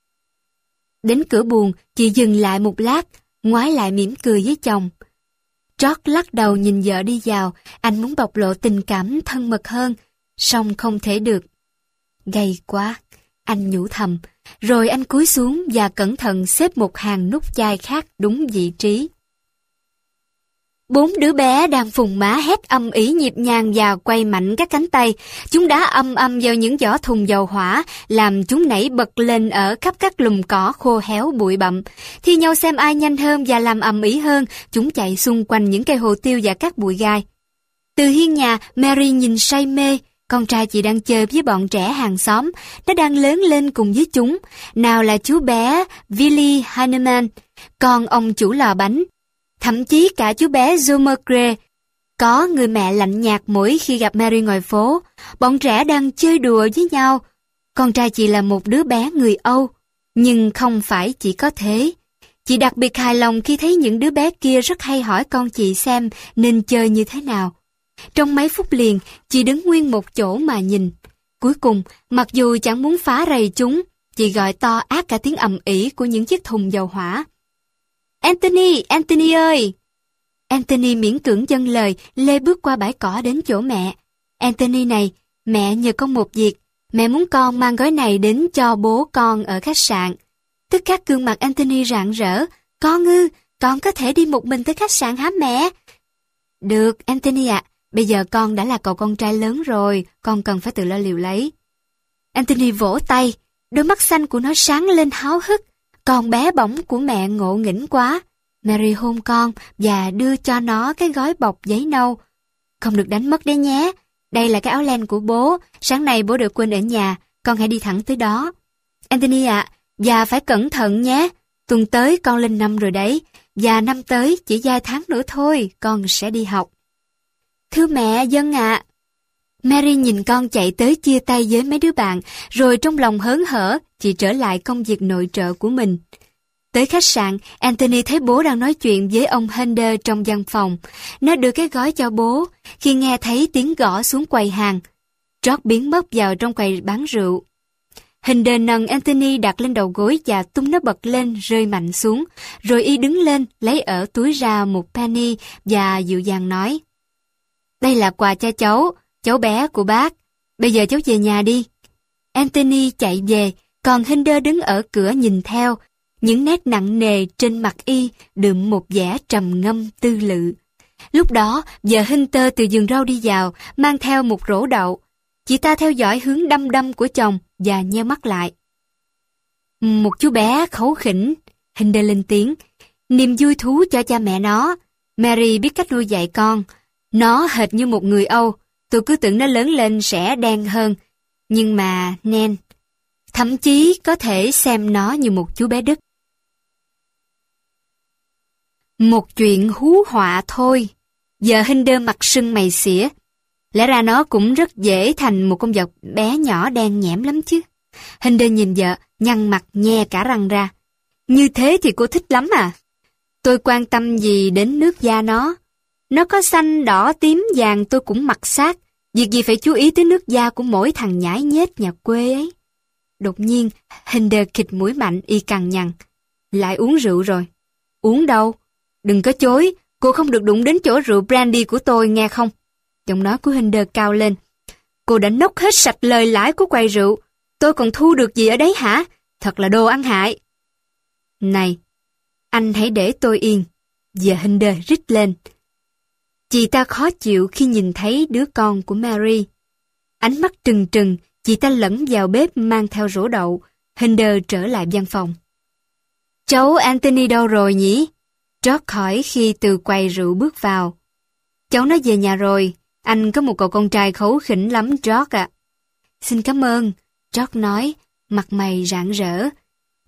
Đến cửa buồng, chị dừng lại một lát, ngoái lại mỉm cười với chồng. George lắc đầu nhìn vợ đi vào, anh muốn bộc lộ tình cảm thân mật hơn, song không thể được. Gay quá, anh nhủ thầm, rồi anh cúi xuống và cẩn thận xếp một hàng nút chai khác đúng vị trí. Bốn đứa bé đang phùng má hét âm ỉ nhịp nhàng và quay mạnh các cánh tay. Chúng đá âm âm vào những giỏ thùng dầu hỏa, làm chúng nảy bật lên ở khắp các lùm cỏ khô héo bụi bặm. Thi nhau xem ai nhanh hơn và làm ầm ĩ hơn, chúng chạy xung quanh những cây hồ tiêu và các bụi gai. Từ hiên nhà, Mary nhìn say mê. Con trai chị đang chơi với bọn trẻ hàng xóm. Nó đang lớn lên cùng với chúng. Nào là chú bé Willie Heinemann, con ông chủ lò bánh. Thậm chí cả chú bé Zomer Gray. Có người mẹ lạnh nhạt mỗi khi gặp Mary ngoài phố. Bọn trẻ đang chơi đùa với nhau. Con trai chị là một đứa bé người Âu. Nhưng không phải chỉ có thế. Chị đặc biệt hài lòng khi thấy những đứa bé kia rất hay hỏi con chị xem nên chơi như thế nào. Trong mấy phút liền, chị đứng nguyên một chỗ mà nhìn. Cuối cùng, mặc dù chẳng muốn phá rầy chúng, chị gọi to át cả tiếng ầm ĩ của những chiếc thùng dầu hỏa. Anthony, Anthony ơi! Anthony miễn cưỡng dâng lời, lê bước qua bãi cỏ đến chỗ mẹ. Anthony này, mẹ nhờ con một việc. Mẹ muốn con mang gói này đến cho bố con ở khách sạn. Tức khắc gương mặt Anthony rạng rỡ. Con ư, con có thể đi một mình tới khách sạn hả mẹ? Được, Anthony ạ. Bây giờ con đã là cậu con trai lớn rồi, con cần phải tự lo liệu lấy. Anthony vỗ tay, đôi mắt xanh của nó sáng lên háo hức. Con bé bỏng của mẹ ngộ nghĩnh quá. Mary hôn con và đưa cho nó cái gói bọc giấy nâu. Không được đánh mất đấy nhé. Đây là cái áo len của bố. Sáng nay bố được quên ở nhà. Con hãy đi thẳng tới đó. Anthony ạ, và phải cẩn thận nhé. Tuần tới con lên năm rồi đấy. Và năm tới chỉ vài tháng nữa thôi, con sẽ đi học. Thưa mẹ, vâng ạ. Mary nhìn con chạy tới chia tay với mấy đứa bạn, rồi trong lòng hớn hở, chị trở lại công việc nội trợ của mình. Tới khách sạn, Anthony thấy bố đang nói chuyện với ông Hinder trong văn phòng. Nó đưa cái gói cho bố, khi nghe thấy tiếng gõ xuống quầy hàng. George biến mất vào trong quầy bán rượu. Hinder nâng Anthony đặt lên đầu gối và tung nó bật lên rơi mạnh xuống, rồi y đứng lên lấy ở túi ra một penny và dịu dàng nói: Đây là quà cho cháu, cháu bé của bác. Bây giờ cháu về nhà đi. Anthony chạy về, còn Hinder đứng ở cửa nhìn theo. Những nét nặng nề trên mặt y đượm một vẻ trầm ngâm tư lự. Lúc đó, vợ Hunter từ vườn rau đi vào, mang theo một rổ đậu. Chị ta theo dõi hướng đăm đăm của chồng và nheo mắt lại. Một chú bé kháu khỉnh, Hinder lên tiếng. Niềm vui thú cho cha mẹ nó. Mary biết cách nuôi dạy con. Nó hệt như một người Âu. Tôi cứ tưởng nó lớn lên sẽ đen hơn. Nhưng mà, Nen, thậm chí có thể xem nó như một chú bé Đức. Một chuyện hú họa thôi. Giờ Hinder mặt sưng mày xỉa. Lẽ ra nó cũng rất dễ thành một con vật bé nhỏ đen nhẽm lắm chứ. Hinder nhìn vợ, nhăn mặt nhe cả răng ra. Như thế thì cô thích lắm à? Tôi quan tâm gì đến nước da nó? Nó có xanh, đỏ, tím, vàng tôi cũng mặc xác. Việc gì phải chú ý tới nước da của mỗi thằng nhãi nhết nhà quê ấy. Đột nhiên, Hinder khịt mũi mạnh y cằn nhằn. Lại uống rượu rồi. Uống đâu? Đừng có chối, cô không được đụng đến chỗ rượu brandy của tôi nghe không? Giọng nói của Hinder cao lên. Cô đã nốc hết sạch lời lãi của quầy rượu. Tôi còn thu được gì ở đấy hả? Thật là đồ ăn hại. Này, anh hãy để tôi yên. Giờ Hinder rít lên. Chị ta khó chịu khi nhìn thấy đứa con của Mary. Ánh mắt trừng trừng, chị ta lẫn vào bếp mang theo rổ đậu. Hinder trở lại văn phòng. Cháu Anthony đâu rồi nhỉ? George hỏi khi từ quầy rượu bước vào. Cháu nó về nhà rồi. Anh có một cậu con trai kháu khỉnh lắm, George ạ. Xin cảm ơn, George nói, mặt mày rạng rỡ.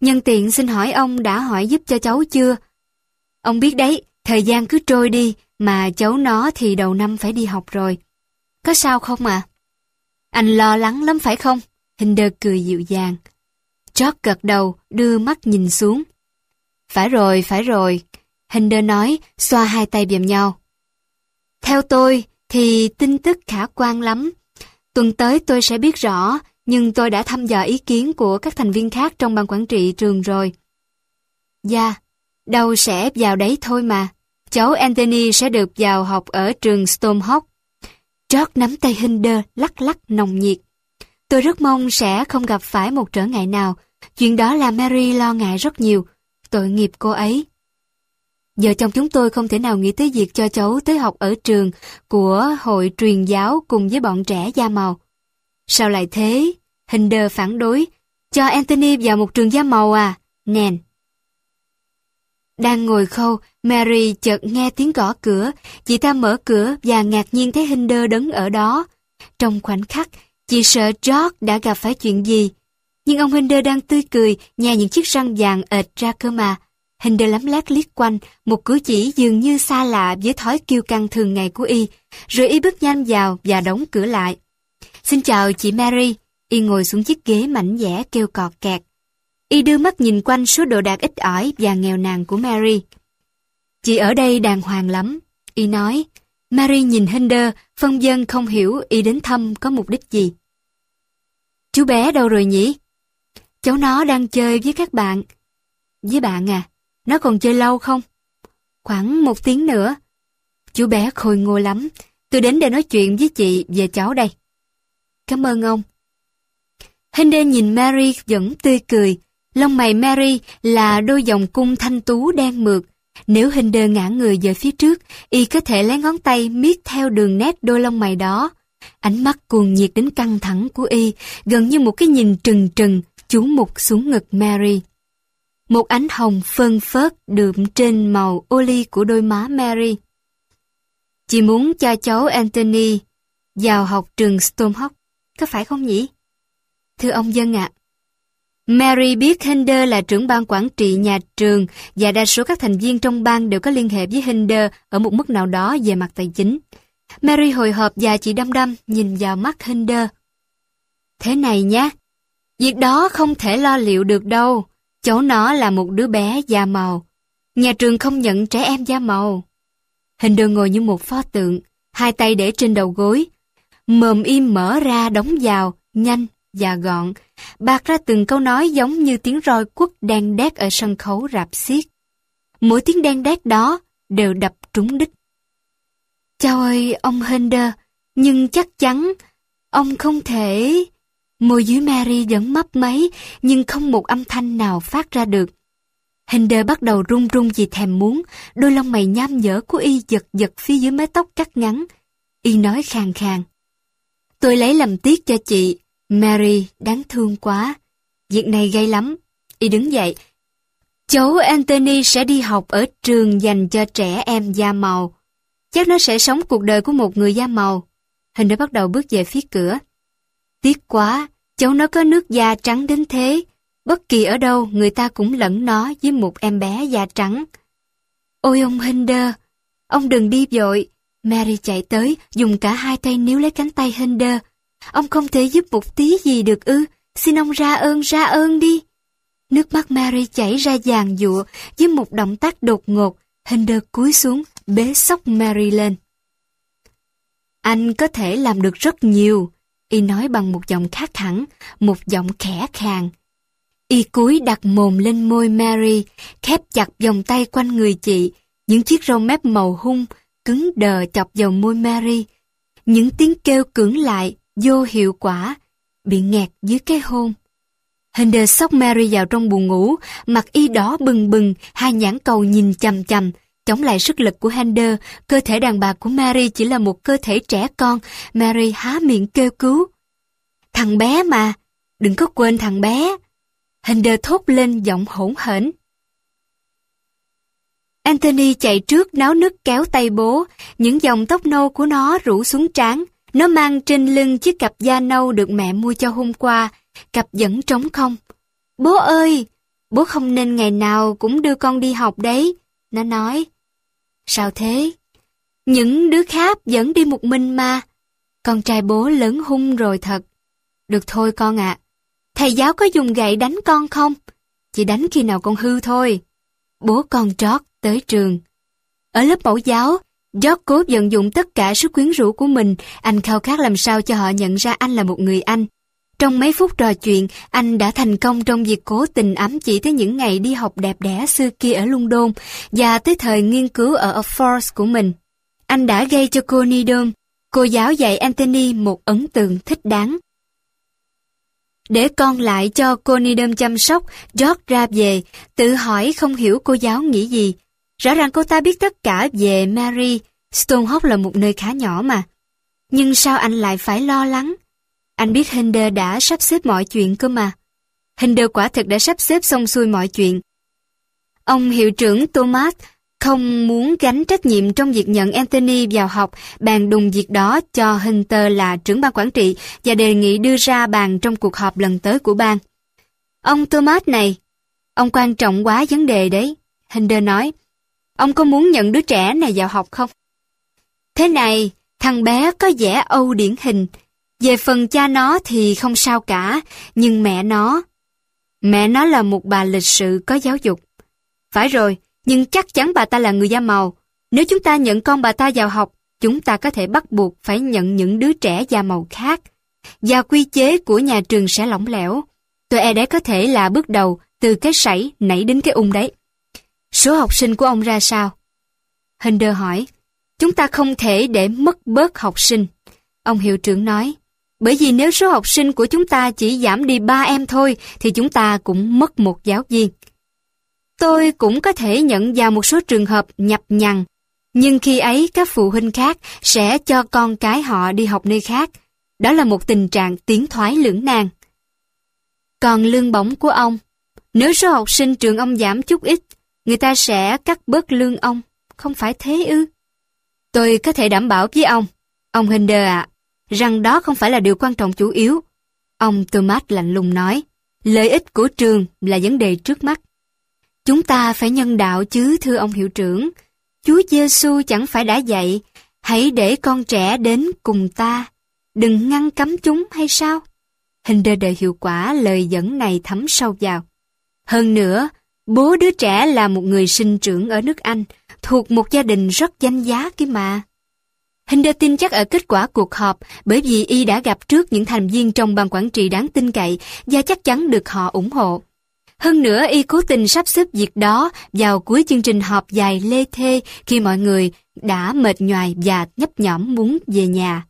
Nhân tiện xin hỏi ông đã hỏi giúp cho cháu chưa? Ông biết đấy, thời gian cứ trôi đi, mà cháu nó thì đầu năm phải đi học rồi. Có sao không ạ? À? Anh lo lắng lắm phải không? Hinder cười dịu dàng. George gật đầu, đưa mắt nhìn xuống. Phải rồi, phải rồi. Hinder nói, xoa hai tay vào nhau. Theo tôi thì tin tức khả quan lắm. Tuần tới tôi sẽ biết rõ, nhưng tôi đã thăm dò ý kiến của các thành viên khác trong ban quản trị trường rồi. Dạ, đâu sẽ vào đấy thôi mà. Cháu Anthony sẽ được vào học ở trường Stormhawk. George nắm tay Hinder lắc lắc nồng nhiệt. Tôi rất mong sẽ không gặp phải một trở ngại nào. Chuyện đó làm Mary lo ngại rất nhiều. Tội nghiệp cô ấy. Giờ chồng chúng tôi không thể nào nghĩ tới việc cho cháu tới học ở trường của hội truyền giáo cùng với bọn trẻ da màu. Sao lại thế? Hinder phản đối. Cho Anthony vào một trường da màu à? Nèn. Đang ngồi khâu, Mary chợt nghe tiếng gõ cửa. Chị ta mở cửa và ngạc nhiên thấy Hinder đứng ở đó. Trong khoảnh khắc, chị sợ George đã gặp phải chuyện gì. Nhưng ông Hinder đang tươi cười, nhè những chiếc răng vàng ệt ra cơ mà. Hinder lắm lét liếc quanh, một cử chỉ dường như xa lạ với thói kiêu căng thường ngày của y, rồi y bước nhanh vào và đóng cửa lại. Xin chào chị Mary. Y ngồi xuống chiếc ghế mảnh vẽ kêu cọt kẹt. Y đưa mắt nhìn quanh số đồ đạc ít ỏi và nghèo nàn của Mary. Chị ở đây đàng hoàng lắm, Y nói. Mary nhìn Hinder, phân vân không hiểu Y đến thăm có mục đích gì. Chú bé đâu rồi nhỉ? Cháu nó đang chơi với các bạn. Với bạn à? Nó còn chơi lâu không? Khoảng một tiếng nữa. Chú bé khôi ngô lắm. Tôi đến để nói chuyện với chị về cháu đây. Cảm ơn ông. Hinder nhìn Mary vẫn tươi cười. Lông mày Mary là đôi vòng cung thanh tú đen mượt. Nếu Hinder ngã người về phía trước, Y có thể lấy ngón tay miết theo đường nét đôi lông mày đó. Ánh mắt cuồng nhiệt đến căng thẳng của Y, gần như một cái nhìn trừng trừng, chú mục xuống ngực Mary. Một ánh hồng phơn phớt đượm trên màu ô ly của đôi má Mary. Chị muốn cho cháu Anthony vào học trường Stormhawk, có phải không nhỉ? Thưa ông dân ạ. Mary biết Hinder là trưởng ban quản trị nhà trường và đa số các thành viên trong ban đều có liên hệ với Hinder ở một mức nào đó về mặt tài chính. Mary hồi hộp và chị đăm đăm nhìn vào mắt Hinder. Thế này nhé, việc đó không thể lo liệu được đâu. Cháu nó là một đứa bé da màu. Nhà trường không nhận trẻ em da màu. Hinder ngồi như một pho tượng, hai tay để trên đầu gối. Mồm im mở ra đóng vào, nhanh và gọn, bạc ra từng câu nói giống như tiếng roi quất đen đét ở sân khấu rạp xiếc. Mỗi tiếng đen đét đó đều đập trúng đích. Chào ơi, ông Hinder, nhưng chắc chắn ông không thể... Môi dưới Mary vẫn mấp máy, nhưng không một âm thanh nào phát ra được. Hinder bắt đầu run run vì thèm muốn, đôi lông mày nham nhở của Y giật giật phía dưới mái tóc cắt ngắn. Y nói khàn khàn. Tôi lấy làm tiếc cho chị, Mary, đáng thương quá. Việc này gây lắm. Y đứng dậy. Cháu Anthony sẽ đi học ở trường dành cho trẻ em da màu. Chắc nó sẽ sống cuộc đời của một người da màu. Hinder bắt đầu bước về phía cửa. Tiếc quá, cháu nó có nước da trắng đến thế. Bất kỳ ở đâu người ta cũng lẫn nó với một em bé da trắng. Ôi ông Hinder, ông đừng đi vội. Mary chạy tới, dùng cả hai tay níu lấy cánh tay Hinder. Ông không thể giúp một tí gì được ư? Xin ông ra ơn, ra ơn đi. Nước mắt Mary chảy ra giàn giụa với một động tác đột ngột. Hinder cúi xuống, bế xốc Mary lên. Anh có thể làm được rất nhiều, Y nói bằng một giọng khác hẳn, một giọng khẽ khàn. Y cúi đặt mồm lên môi Mary, khép chặt vòng tay quanh người chị. Những chiếc râu mép màu hung, cứng đờ chọc vào môi Mary. Những tiếng kêu cưỡng lại, vô hiệu quả, bị nghẹt dưới cái hôn. Hinder xốc Mary vào trong buồng ngủ, mặt Y đỏ bừng bừng, hai nhãn cầu nhìn chằm chằm, chống lại sức lực của Hinder. Cơ thể đàn bà của Mary chỉ là một cơ thể trẻ con. Mary há miệng kêu cứu. Thằng bé mà, đừng có quên thằng bé. Hinder thốt lên giọng hỗn hển. Anthony chạy trước náo nức kéo tay bố, những dòng tóc nâu của nó rủ xuống trán. Nó mang trên lưng chiếc cặp da nâu được mẹ mua cho hôm qua, cặp vẫn trống không. Bố ơi! Bố không nên ngày nào cũng đưa con đi học đấy. Nó nói. Sao thế? Những đứa khác vẫn đi một mình mà. Con trai bố lớn hung rồi thật. Được thôi con ạ. À. Thầy giáo có dùng gậy đánh con không? Chỉ đánh khi nào con hư thôi. Bố con George tới trường. Ở lớp mẫu giáo, George cố vận dụng tất cả sức quyến rũ của mình. Anh khao khát làm sao cho họ nhận ra anh là một người Anh. Trong mấy phút trò chuyện, anh đã thành công trong việc cố tình ám chỉ tới những ngày đi học đẹp đẽ xưa kia ở London và tới thời nghiên cứu ở Oxford của mình. Anh đã gây cho cô Needham, cô giáo dạy Anthony, một ấn tượng thích đáng. Để con lại cho cô Needham chăm sóc, George ra về, tự hỏi không hiểu cô giáo nghĩ gì. Rõ ràng cô ta biết tất cả về Mary, Stonehope là một nơi khá nhỏ mà. Nhưng sao anh lại phải lo lắng? Anh biết Hinder đã sắp xếp mọi chuyện cơ mà. Hinder quả thực đã sắp xếp xong xuôi mọi chuyện. Ông hiệu trưởng Thomas không muốn gánh trách nhiệm trong việc nhận Anthony vào học, bàn đùng việc đó cho Hunter là trưởng ban quản trị và đề nghị đưa ra bàn trong cuộc họp lần tới của ban. Ông Thomas này, ông quan trọng quá vấn đề đấy, Hinder nói. Ông có muốn nhận đứa trẻ này vào học không? Thế này, thằng bé có vẻ Âu điển hình. Về phần cha nó thì không sao cả, nhưng mẹ nó... Mẹ nó là một bà lịch sự có giáo dục. Phải rồi, nhưng chắc chắn bà ta là người da màu. Nếu chúng ta nhận con bà ta vào học, chúng ta có thể bắt buộc phải nhận những đứa trẻ da màu khác. Và quy chế của nhà trường sẽ lỏng lẻo. Tôi e đấy có thể là bước đầu từ cái sảy nảy đến cái ung đấy. Số học sinh của ông ra sao? Hinder hỏi. Chúng ta không thể để mất bớt học sinh. Ông hiệu trưởng nói. Bởi vì nếu số học sinh của chúng ta chỉ giảm đi ba em thôi, thì chúng ta cũng mất một giáo viên. Tôi cũng có thể nhận vào một số trường hợp nhập nhằng, nhưng khi ấy các phụ huynh khác sẽ cho con cái họ đi học nơi khác. Đó là một tình trạng tiến thoái lưỡng nan. Còn lương bổng của ông, nếu số học sinh trường ông giảm chút ít, người ta sẽ cắt bớt lương ông, không phải thế ư? Tôi có thể đảm bảo với ông, ông Hinder ạ, rằng đó không phải là điều quan trọng chủ yếu. Ông Thomas lạnh lùng nói, lợi ích của trường là vấn đề trước mắt. Chúng ta phải nhân đạo chứ thưa ông hiệu trưởng. Chúa Giêsu chẳng phải đã dạy, hãy để con trẻ đến cùng ta, đừng ngăn cấm chúng hay sao? Hinder đời hiệu quả lời dẫn này thấm sâu vào. Hơn nữa, bố đứa trẻ là một người sinh trưởng ở nước Anh, thuộc một gia đình rất danh giá kia mà. Hinder tin chắc ở kết quả cuộc họp bởi vì y đã gặp trước những thành viên trong ban quản trị đáng tin cậy và chắc chắn được họ ủng hộ. Hơn nữa, y cố tình sắp xếp việc đó vào cuối chương trình họp dài lê thê khi mọi người đã mệt nhoài và nhấp nhõm muốn về nhà.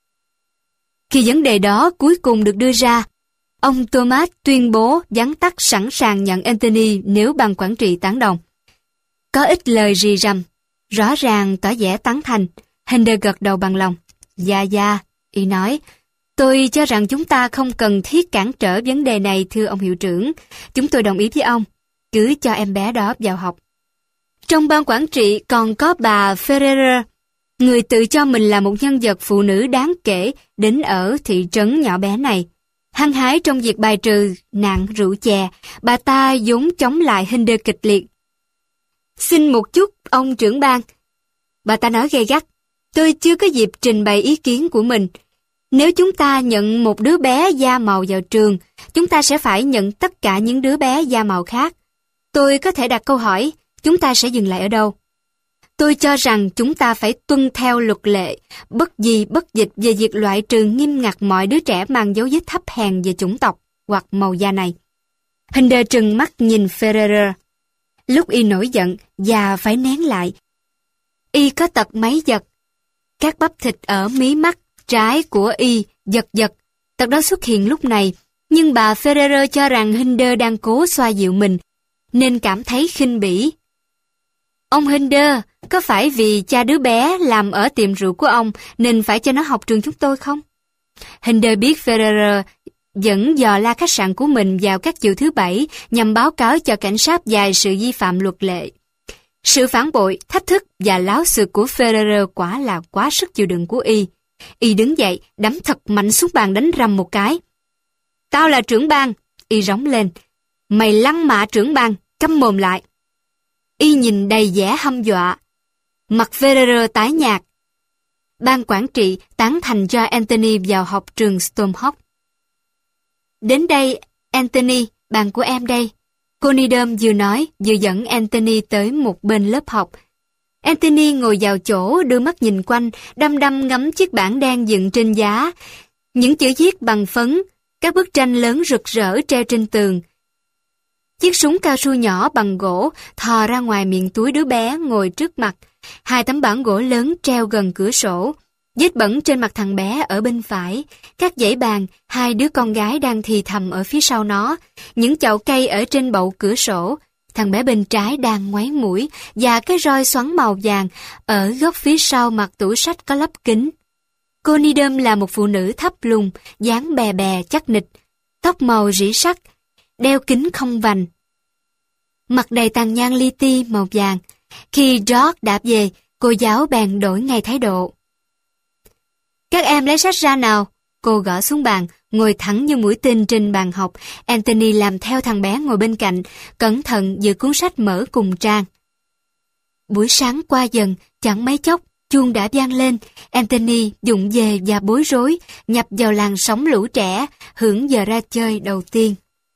Khi vấn đề đó cuối cùng được đưa ra, ông Thomas tuyên bố vắn tắt sẵn sàng nhận Anthony nếu ban quản trị tán đồng. Có ít lời rì rầm, rõ ràng tỏ vẻ tán thành. Hinder gật đầu bằng lòng. Dạ dạ, y nói, tôi cho rằng chúng ta không cần thiết cản trở vấn đề này thưa ông hiệu trưởng. Chúng tôi đồng ý với ông, cứ cho em bé đó vào học. Trong ban quản trị còn có bà Ferreira, người tự cho mình là một nhân vật phụ nữ đáng kể đến ở thị trấn nhỏ bé này. Hăng hái trong việc bài trừ nạn rượu chè, bà ta vốn chống lại Hinder kịch liệt. Xin một chút, ông trưởng ban. Bà ta nói gay gắt, tôi chưa có dịp trình bày ý kiến của mình. Nếu chúng ta nhận một đứa bé da màu vào trường, chúng ta sẽ phải nhận tất cả những đứa bé da màu khác. Tôi có thể đặt câu hỏi, chúng ta sẽ dừng lại ở đâu? Tôi cho rằng chúng ta phải tuân theo luật lệ, bất di bất dịch về việc loại trừ nghiêm ngặt mọi đứa trẻ mang dấu vết thấp hèn về chủng tộc hoặc màu da này. Hinder trừng mắt nhìn Ferreira. Lúc y nổi giận và phải nén lại, y có tật máy giật. Các bắp thịt ở mí mắt trái của y giật giật. Tật đó xuất hiện lúc này, nhưng bà Ferreira cho rằng Hinder đang cố xoa dịu mình, nên cảm thấy khinh bỉ. Ông Hinder, có phải vì cha đứa bé làm ở tiệm rượu của ông nên phải cho nó học trường chúng tôi không? Hinder biết Ferreira dẫn dò la khách sạn của mình vào các chiều thứ bảy nhằm báo cáo cho cảnh sát vài sự vi phạm luật lệ. Sự phản bội, thách thức và láo xược của Ferreira quả là quá sức chịu đựng của y. Y đứng dậy, đấm thật mạnh xuống bàn đánh rầm một cái. Tao là trưởng ban, y rống lên. Mày lăng mạ trưởng ban, câm mồm lại. Y nhìn đầy vẻ hăm dọa. Mặt Federer tái nhạt. Ban quản trị tán thành cho Anthony vào học trường Stormhawk. Đến đây, Anthony, bạn của em đây. Cô Needham vừa nói, vừa dẫn Anthony tới một bên lớp học. Anthony ngồi vào chỗ, đưa mắt nhìn quanh, đăm đăm ngắm chiếc bảng đen dựng trên giá. Những chữ viết bằng phấn, các bức tranh lớn rực rỡ treo trên tường. Chiếc súng cao su nhỏ bằng gỗ thò ra ngoài miệng túi đứa bé ngồi trước mặt. Hai tấm bảng gỗ lớn treo gần cửa sổ. Vết bẩn trên mặt thằng bé ở bên phải. Các dãy bàn, hai đứa con gái đang thì thầm ở phía sau nó. Những chậu cây ở trên bậu cửa sổ. Thằng bé bên trái đang ngoáy mũi và cái roi xoắn màu vàng ở góc phía sau mặt tủ sách có lắp kính. Cô Needham là một phụ nữ thấp lùn, dáng bè bè chắc nịch, tóc màu rỉ sắt, đeo kính không vành. Mặt đầy tàn nhang li ti màu vàng. Khi George đạp về, cô giáo bèn đổi ngay thái độ. Các em lấy sách ra nào. Cô gõ xuống bàn, ngồi thẳng như mũi tên trên bàn học. Anthony làm theo thằng bé ngồi bên cạnh, cẩn thận giữ cuốn sách mở cùng trang. Buổi sáng qua dần, chẳng mấy chốc, chuông đã vang lên. Anthony dụng về và bối rối, nhập vào làn sóng lũ trẻ, hưởng giờ ra chơi đầu tiên.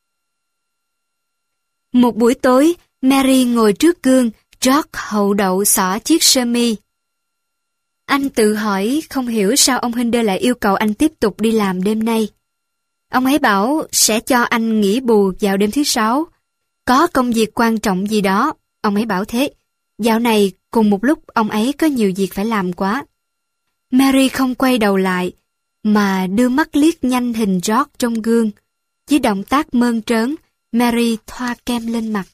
Một buổi tối, Mary ngồi trước gương, George hậu đậu xỏ chiếc sơ mi. Anh tự hỏi không hiểu sao ông Hinder lại yêu cầu anh tiếp tục đi làm đêm nay. Ông ấy bảo sẽ cho anh nghỉ bù vào đêm thứ sáu. Có công việc quan trọng gì đó, ông ấy bảo thế. Dạo này cùng một lúc ông ấy có nhiều việc phải làm quá. Mary không quay đầu lại, mà đưa mắt liếc nhanh hình George trong gương. Với động tác mơn trớn, Mary thoa kem lên mặt.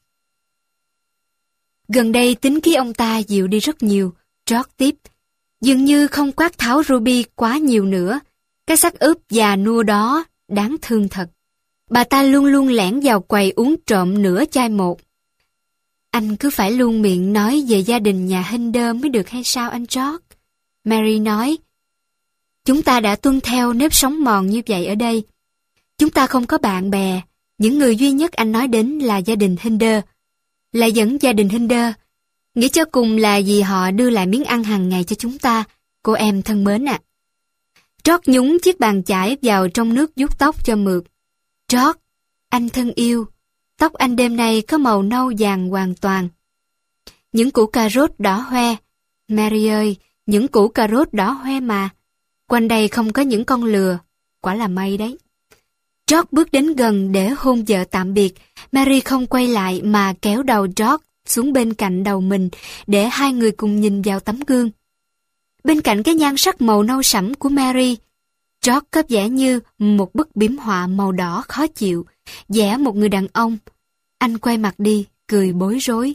Gần đây tính khí ông ta dịu đi rất nhiều, George tiếp. Dường như không quát tháo Ruby quá nhiều nữa. Cái xác ướp già nua đó đáng thương thật. Bà ta luôn luôn lẻn vào quầy uống trộm nửa chai một. Anh cứ phải luôn miệng nói về gia đình nhà Hinder mới được hay sao anh George? Mary nói. Chúng ta đã tuân theo nếp sống mòn như vậy ở đây. Chúng ta không có bạn bè. Những người duy nhất anh nói đến là gia đình Hinder. Lại dẫn gia đình Hinder. Nghĩ cho cùng là vì họ đưa lại miếng ăn hàng ngày cho chúng ta, cô em thân mến ạ. À. George nhúng chiếc bàn chải vào trong nước vuốt tóc cho mượt. George, anh thân yêu, tóc anh đêm nay có màu nâu vàng hoàn toàn. Những củ cà rốt đỏ hoe. Mary ơi, những củ cà rốt đỏ hoe mà. Quanh đây không có những con lừa, quả là may đấy. George bước đến gần để hôn vợ tạm biệt. Mary không quay lại mà kéo đầu George xuống bên cạnh đầu mình để hai người cùng nhìn vào tấm gương. Bên cạnh cái nhan sắc màu nâu sẫm của Mary, George có vẻ như một bức biếm họa màu đỏ khó chịu, vẽ một người đàn ông. Anh quay mặt đi, cười bối rối.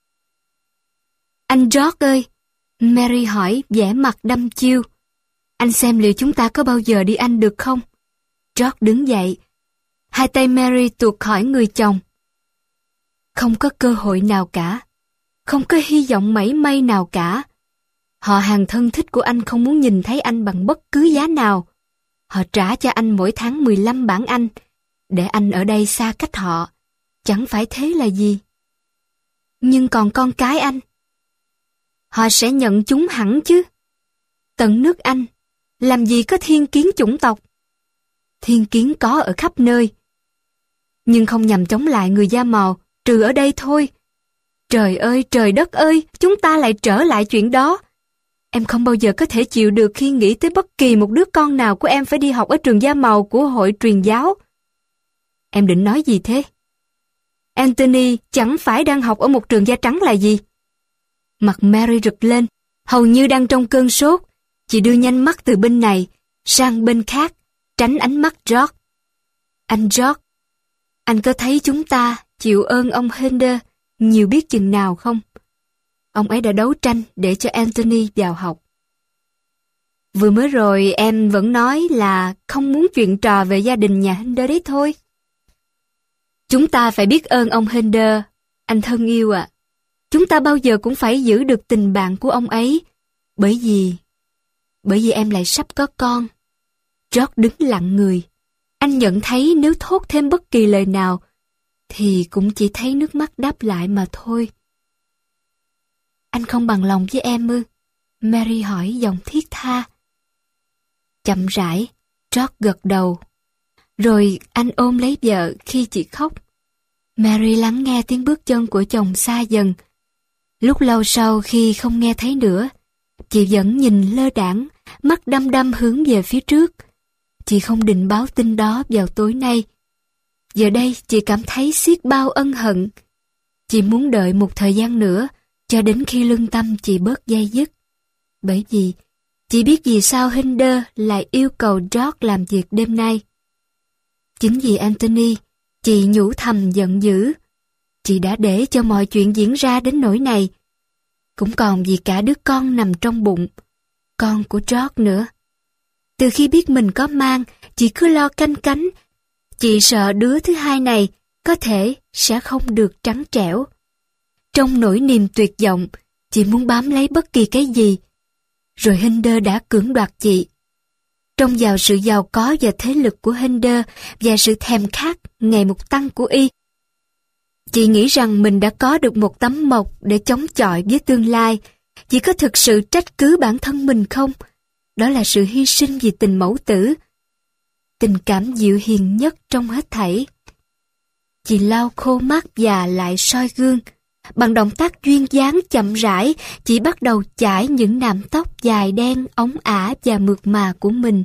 Anh George ơi, Mary hỏi vẻ mặt đăm chiêu. Anh xem liệu chúng ta có bao giờ đi Anh được không? George đứng dậy. Hai tay Mary tuột khỏi người chồng. Không có cơ hội nào cả. Không có hy vọng mảy may nào cả. Họ hàng thân thích của anh không muốn nhìn thấy anh bằng bất cứ giá nào. Họ trả cho anh mỗi tháng mười lăm bảng Anh, để anh ở đây xa cách họ. Chẳng phải thế là gì. Nhưng còn con cái anh, họ sẽ nhận chúng hẳn chứ. Tận nước Anh, làm gì có thiên kiến chủng tộc. Thiên kiến có ở khắp nơi, nhưng không nhằm chống lại người da màu, trừ ở đây thôi. Trời ơi, trời đất ơi, chúng ta lại trở lại chuyện đó. Em không bao giờ có thể chịu được khi nghĩ tới bất kỳ một đứa con nào của em phải đi học ở trường da màu của hội truyền giáo. Em định nói gì thế? Anthony chẳng phải đang học ở một trường da trắng là gì? Mặt Mary rực lên, hầu như đang trong cơn sốt. Chị đưa nhanh mắt từ bên này sang bên khác, tránh ánh mắt George. Anh George, anh có thấy chúng ta chịu ơn ông Hinder nhiều biết chừng nào không? Ông ấy đã đấu tranh để cho Anthony vào học. Vừa mới rồi em vẫn nói là không muốn chuyện trò về gia đình nhà Hinder đấy thôi. Chúng ta phải biết ơn ông Hinder, anh thân yêu ạ. À. Chúng ta bao giờ cũng phải giữ được tình bạn của ông ấy. Bởi vì... Bởi vì em lại sắp có con. George đứng lặng người. Anh nhận thấy nếu thốt thêm bất kỳ lời nào, thì cũng chỉ thấy nước mắt đáp lại mà thôi. Anh không bằng lòng với em ư? Mary hỏi giọng thiết tha. Chậm rãi, George gật đầu. Rồi anh ôm lấy vợ khi chị khóc. Mary lắng nghe tiếng bước chân của chồng xa dần. Lúc lâu sau khi không nghe thấy nữa, chị vẫn nhìn lơ đãng, mắt đăm đăm hướng về phía trước. Chị không định báo tin đó vào tối nay. Giờ đây chị cảm thấy xiết bao ân hận. Chị muốn đợi một thời gian nữa, cho đến khi lương tâm chị bớt day dứt. Bởi vì chị biết vì sao Hinder lại yêu cầu George làm việc đêm nay. Chính vì Anthony, chị nhủ thầm giận dữ. Chị đã để cho mọi chuyện diễn ra đến nỗi này. Cũng còn vì cả đứa con nằm trong bụng, con của George nữa. Từ khi biết mình có mang, chị cứ lo canh cánh. Chị sợ đứa thứ hai này có thể sẽ không được trắng trẻo. Trong nỗi niềm tuyệt vọng, chị muốn bám lấy bất kỳ cái gì. Rồi Hinder đã cưỡng đoạt chị. Trông vào sự giàu có và thế lực của Hinder và sự thèm khát ngày một tăng của y, chị nghĩ rằng mình đã có được một tấm mộc để chống chọi với tương lai. Chị có thực sự trách cứ bản thân mình không? Đó là sự hy sinh vì tình mẫu tử, tình cảm dịu hiền nhất trong hết thảy. Chị lau khô mắt và lại soi gương. Bằng động tác duyên dáng chậm rãi, chị bắt đầu chải những nạm tóc dài đen, óng ả và mượt mà của mình.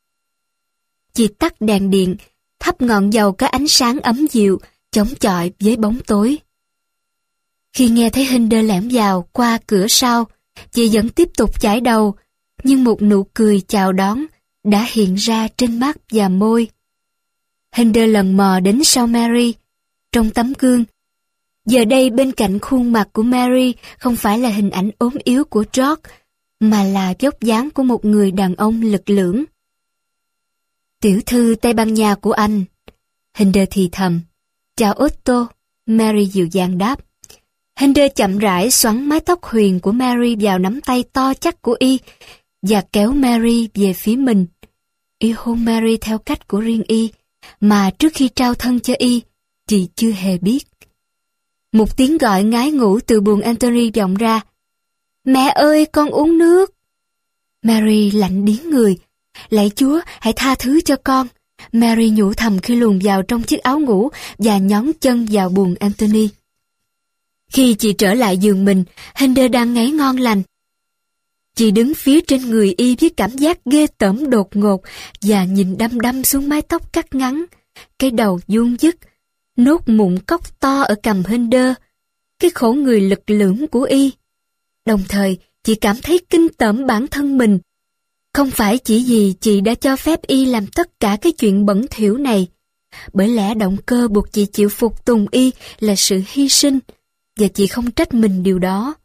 Chị tắt đèn điện, thắp ngọn dầu có ánh sáng ấm dịu, chống chọi với bóng tối. Khi nghe thấy Hinder lẻn vào qua cửa sau, chị vẫn tiếp tục chải đầu, nhưng một nụ cười chào đón đã hiện ra trên mắt và môi. Hinder lần mò đến sau Mary, trong tấm gương. Giờ đây bên cạnh khuôn mặt của Mary không phải là hình ảnh ốm yếu của George, mà là vóc dáng của một người đàn ông lực lưỡng. Tiểu thư Tây Ban Nha của anh. Hinder thì thầm. Chào Otto, Mary dịu dàng đáp. Hinder chậm rãi xoắn mái tóc huyền của Mary vào nắm tay to chắc của y và kéo Mary về phía mình. Y hôn Mary theo cách của riêng y, mà trước khi trao thân cho y, chị chưa hề biết. Một tiếng gọi ngái ngủ từ buồng Anthony vọng ra. Mẹ ơi, con uống nước. Mary lạnh điếng người. Lạy Chúa, hãy tha thứ cho con. Mary nhủ thầm khi luồn vào trong chiếc áo ngủ và nhón chân vào buồng Anthony. Khi chị trở lại giường mình, Hinder đang ngáy ngon lành. Chị đứng phía trên người y với cảm giác ghê tởm đột ngột và nhìn đăm đăm xuống mái tóc cắt ngắn, cái đầu vuông vức, nốt mụn cóc to ở cằm Hinder, cái khổ người lực lưỡng của y. Đồng thời, chị cảm thấy kinh tởm bản thân mình. Không phải chỉ vì chị đã cho phép y làm tất cả cái chuyện bẩn thỉu này, bởi lẽ động cơ buộc chị chịu phục tùng y là sự hy sinh, và chị không trách mình điều đó.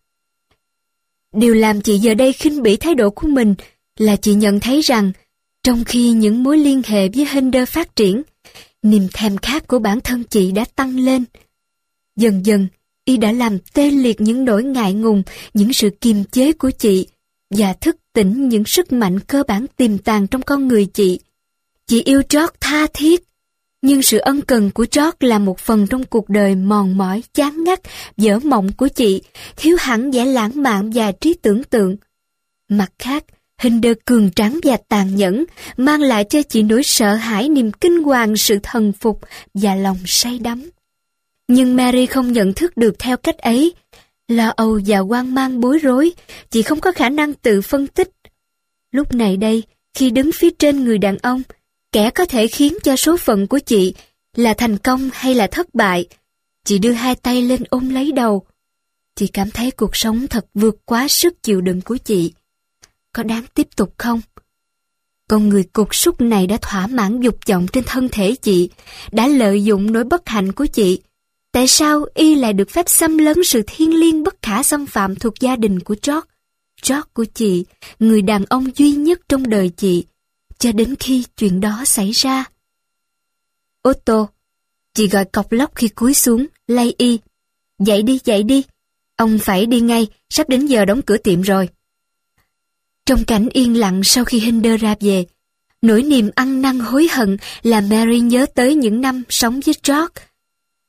Điều làm chị giờ đây khinh bỉ thái độ của mình là chị nhận thấy rằng, trong khi những mối liên hệ với Hinder phát triển, niềm thèm khát của bản thân chị đã tăng lên. Dần dần, y đã làm tê liệt những nỗi ngại ngùng, những sự kiềm chế của chị, và thức tỉnh những sức mạnh cơ bản tiềm tàng trong con người chị. Chị yêu George tha thiết, nhưng sự ân cần của George là một phần trong cuộc đời mòn mỏi, chán ngắt, dở mộng của chị, thiếu hẳn vẻ lãng mạn và trí tưởng tượng. Mặt khác, Hinder cường tráng và tàn nhẫn, mang lại cho chị nỗi sợ hãi, niềm kinh hoàng, sự thần phục và lòng say đắm. Nhưng Mary không nhận thức được theo cách ấy. Lo âu và hoang mang bối rối, chị không có khả năng tự phân tích. Lúc này đây, khi đứng phía trên người đàn ông, kẻ có thể khiến cho số phận của chị là thành công hay là thất bại, chị đưa hai tay lên ôm lấy đầu. Chị cảm thấy cuộc sống thật vượt quá sức chịu đựng của chị. Có đáng tiếp tục không? Con người cục súc này đã thỏa mãn dục vọng trên thân thể chị, đã lợi dụng nỗi bất hạnh của chị. Tại sao y lại được phép xâm lấn sự thiêng liêng bất khả xâm phạm thuộc gia đình của George? George của chị, người đàn ông duy nhất trong đời chị, cho đến khi chuyện đó xảy ra. Otto, chị gọi cọc lóc khi cúi xuống, lay y. Dậy đi, dậy đi. Ông phải đi ngay, sắp đến giờ đóng cửa tiệm rồi. Trong cảnh yên lặng sau khi Hinder ra về, nỗi niềm ăn năn hối hận làm Mary nhớ tới những năm sống với George.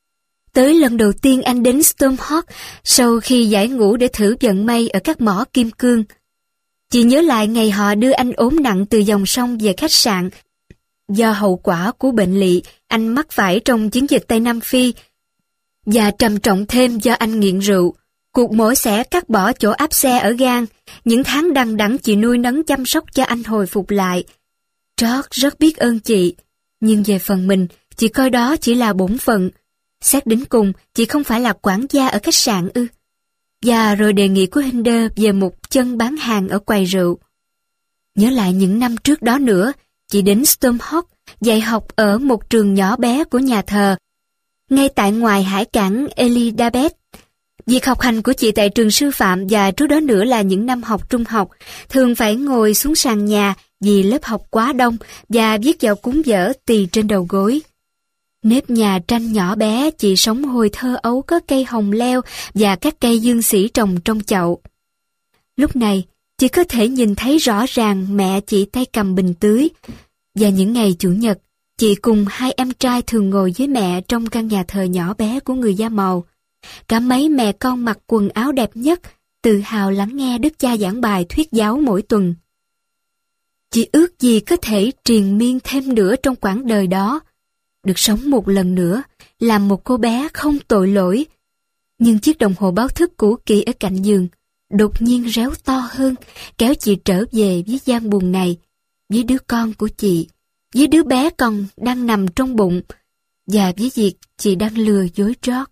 Tới lần đầu tiên anh đến Stormhawk sau khi giải ngũ để thử vận may ở các mỏ kim cương. Chị nhớ lại ngày họ đưa anh ốm nặng từ dòng sông về khách sạn. Do hậu quả của bệnh lị, anh mắc phải trong chiến dịch Tây Nam Phi và trầm trọng thêm do anh nghiện rượu. Cuộc mổ xẻ cắt bỏ chỗ áp xe ở gan. Những tháng đằng đẵng chị nuôi nấng chăm sóc cho anh hồi phục lại. George rất biết ơn chị, nhưng về phần mình, chị coi đó chỉ là bổn phận. Xét đến cùng, chị không phải là quản gia ở khách sạn ư. Và rồi đề nghị của Hinder về một chân bán hàng ở quầy rượu. Nhớ lại những năm trước đó nữa, chị đến Stormhawk dạy học ở một trường nhỏ bé của nhà thờ, ngay tại ngoài hải cảng Elizabeth. Việc học hành của chị tại trường sư phạm và trước đó nữa là những năm học trung học, thường phải ngồi xuống sàn nhà vì lớp học quá đông và viết vào cuốn vở tì trên đầu gối. Nếp nhà tranh nhỏ bé, chị sống hồi thơ ấu có cây hồng leo và các cây dương sỉ trồng trong chậu. Lúc này, chị có thể nhìn thấy rõ ràng mẹ chị tay cầm bình tưới. Và những ngày Chủ nhật, chị cùng hai em trai thường ngồi với mẹ trong căn nhà thờ nhỏ bé của người da màu. Cả mấy mẹ con mặc quần áo đẹp nhất, tự hào lắng nghe đức cha giảng bài thuyết giáo mỗi tuần. Chị ước gì có thể triền miên thêm nữa trong quãng đời đó, được sống một lần nữa, làm một cô bé không tội lỗi. Nhưng chiếc đồng hồ báo thức cũ kỹ ở cạnh giường đột nhiên réo to hơn, kéo chị trở về với gian buồng này, với đứa con của chị, với đứa bé còn đang nằm trong bụng, và với việc chị đang lừa dối George.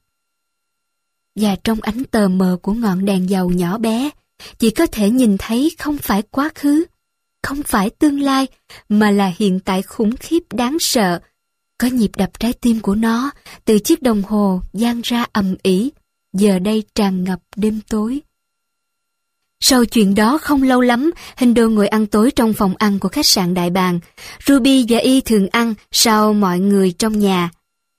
Và trong ánh tờ mờ của ngọn đèn dầu nhỏ bé, chị có thể nhìn thấy không phải quá khứ, không phải tương lai, mà là hiện tại khủng khiếp đáng sợ. Có nhịp đập trái tim của nó từ chiếc đồng hồ vang ra ầm ĩ, giờ đây tràn ngập đêm tối. Sau chuyện đó không lâu lắm, Hinder ngồi ăn tối trong phòng ăn của khách sạn Đại Bàng. Ruby và Y thường ăn sau mọi người trong nhà.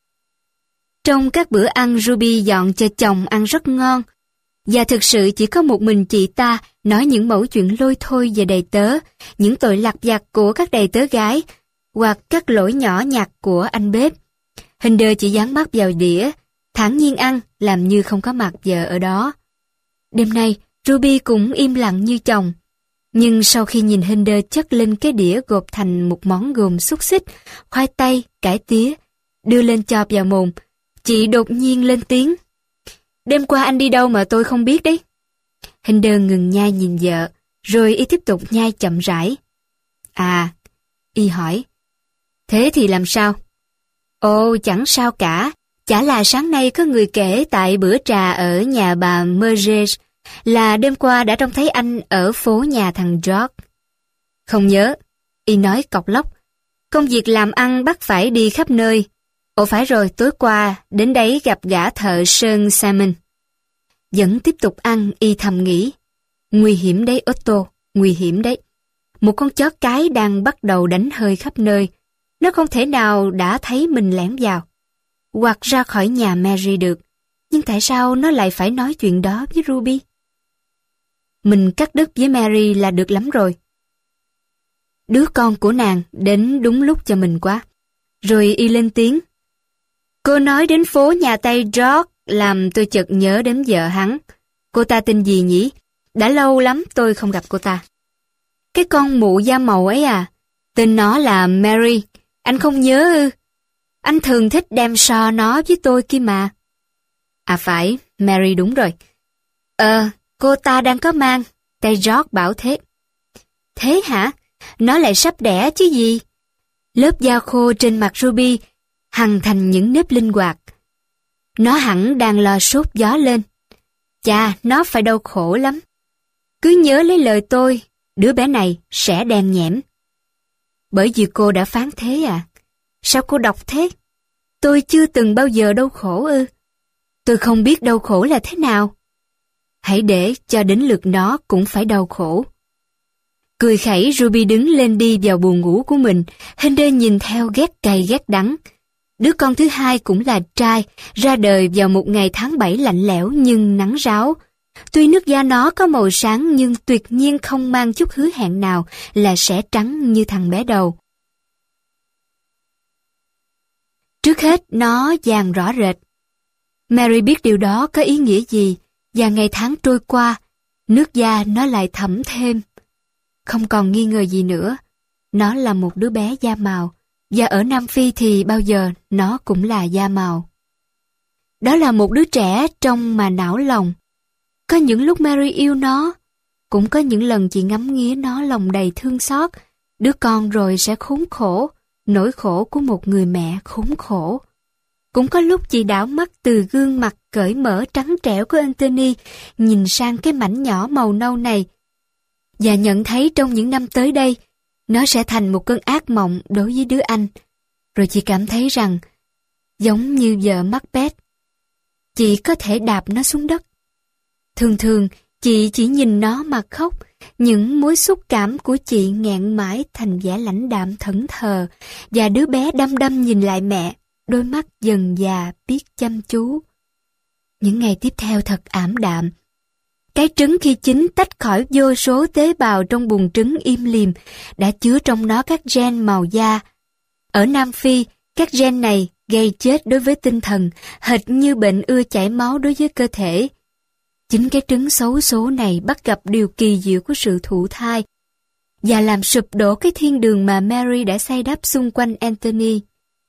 Trong các bữa ăn, Ruby dọn cho chồng ăn rất ngon. Và thực sự chỉ có một mình chị ta nói những mẩu chuyện lôi thôi về đầy tớ, những tội lặt vặt của các đầy tớ gái, hoặc các lỗi nhỏ nhặt của anh bếp. Hinder chỉ dán mắt vào đĩa, thản nhiên ăn, làm như không có mặt vợ ở đó. Đêm nay, Ruby cũng im lặng như chồng. Nhưng sau khi nhìn Hinder chất lên cái đĩa gộp thành một món gồm xúc xích, khoai tây, cải tía, đưa lên cho vào mồm, chị đột nhiên lên tiếng. Đêm qua anh đi đâu mà tôi không biết đấy. Hinder ngừng nhai nhìn vợ, rồi Y tiếp tục nhai chậm rãi. À, Y hỏi. Thế thì làm sao? Ồ, chẳng sao cả. Chả là sáng nay có người kể tại bữa trà ở nhà bà Merges là đêm qua đã trông thấy anh ở phố nhà thằng George. Không nhớ. Y nói cọc lóc. Công việc làm ăn bắt phải đi khắp nơi. Ồ phải rồi, tối qua đến đấy gặp gã thợ sơn Simon. Vẫn tiếp tục ăn, Y thầm nghĩ. Nguy hiểm đấy Otto, nguy hiểm đấy. Một con chó cái đang bắt đầu đánh hơi khắp nơi. Nó không thể nào đã thấy mình lẻn vào hoặc ra khỏi nhà Mary được. Nhưng tại sao nó lại phải nói chuyện đó với Ruby? Mình cắt đứt với Mary là được lắm rồi. Đứa con của nàng đến đúng lúc cho mình quá. Rồi Y lên tiếng. Cô nói đến phố nhà Tây George làm tôi chợt nhớ đến vợ hắn. Cô ta tên gì nhỉ? Đã lâu lắm tôi không gặp cô ta. Cái con mụ da màu ấy à? Tên nó là Mary. Anh không nhớ ư? Anh thường thích đem so nó với tôi kia mà. À phải, Mary đúng rồi. Ờ, cô ta đang có mang. Tây George bảo thế. Thế hả? Nó lại sắp đẻ chứ gì? Lớp da khô trên mặt Ruby hằn thành những nếp linh hoạt. Nó hẳn đang lo sốt gió lên. Chà, nó phải đau khổ lắm. Cứ nhớ lấy lời tôi, đứa bé này sẽ đen nhẽm. Bởi vì cô đã phán thế à? Sao cô độc thế? Tôi chưa từng bao giờ đau khổ ư? Tôi không biết đau khổ là thế nào. Hãy để cho đến lượt nó cũng phải đau khổ. Cười khẩy, Ruby đứng lên đi vào buồng ngủ của mình. Hinder nhìn theo ghét cay ghét đắng. Đứa con thứ hai cũng là trai, ra đời vào một ngày tháng bảy lạnh lẽo nhưng nắng ráo. Tuy nước da nó có màu sáng nhưng tuyệt nhiên không mang chút hứa hẹn nào là sẽ trắng như thằng bé đầu. Trước hết nó vàng rõ rệt. Mary biết điều đó có ý nghĩa gì, và ngày tháng trôi qua, nước da nó lại thẫm thêm. Không còn nghi ngờ gì nữa, nó là một đứa bé da màu, và ở Nam Phi thì bao giờ nó cũng là da màu. Đó là một đứa trẻ trông mà não lòng. Có những lúc Mary yêu nó, cũng có những lần chị ngắm nghía nó lòng đầy thương xót. Đứa con rồi sẽ khốn khổ, nỗi khổ của một người mẹ khốn khổ. Cũng có lúc chị đảo mắt từ gương mặt cởi mở trắng trẻo của Anthony, nhìn sang cái mảnh nhỏ màu nâu này, và nhận thấy trong những năm tới đây, nó sẽ thành một cơn ác mộng đối với đứa anh. Rồi chị cảm thấy rằng, giống như vợ Macbeth, chị có thể đạp nó xuống đất. Thường thường, chị chỉ nhìn nó mà khóc, những mối xúc cảm của chị nghẹn mãi thành vẻ lãnh đạm thẫn thờ, và đứa bé đăm đăm nhìn lại mẹ, đôi mắt dần già biết chăm chú. Những ngày tiếp theo thật ảm đạm. Cái trứng khi chín tách khỏi vô số tế bào trong buồng trứng im lìm, đã chứa trong nó các gen màu da. Ở Nam Phi, các gen này gây chết đối với tinh thần, hệt như bệnh ưa chảy máu đối với cơ thể. Chính cái trứng xấu số này bắt gặp điều kỳ diệu của sự thụ thai, và làm sụp đổ cái thiên đường mà Mary đã xây đắp xung quanh Anthony.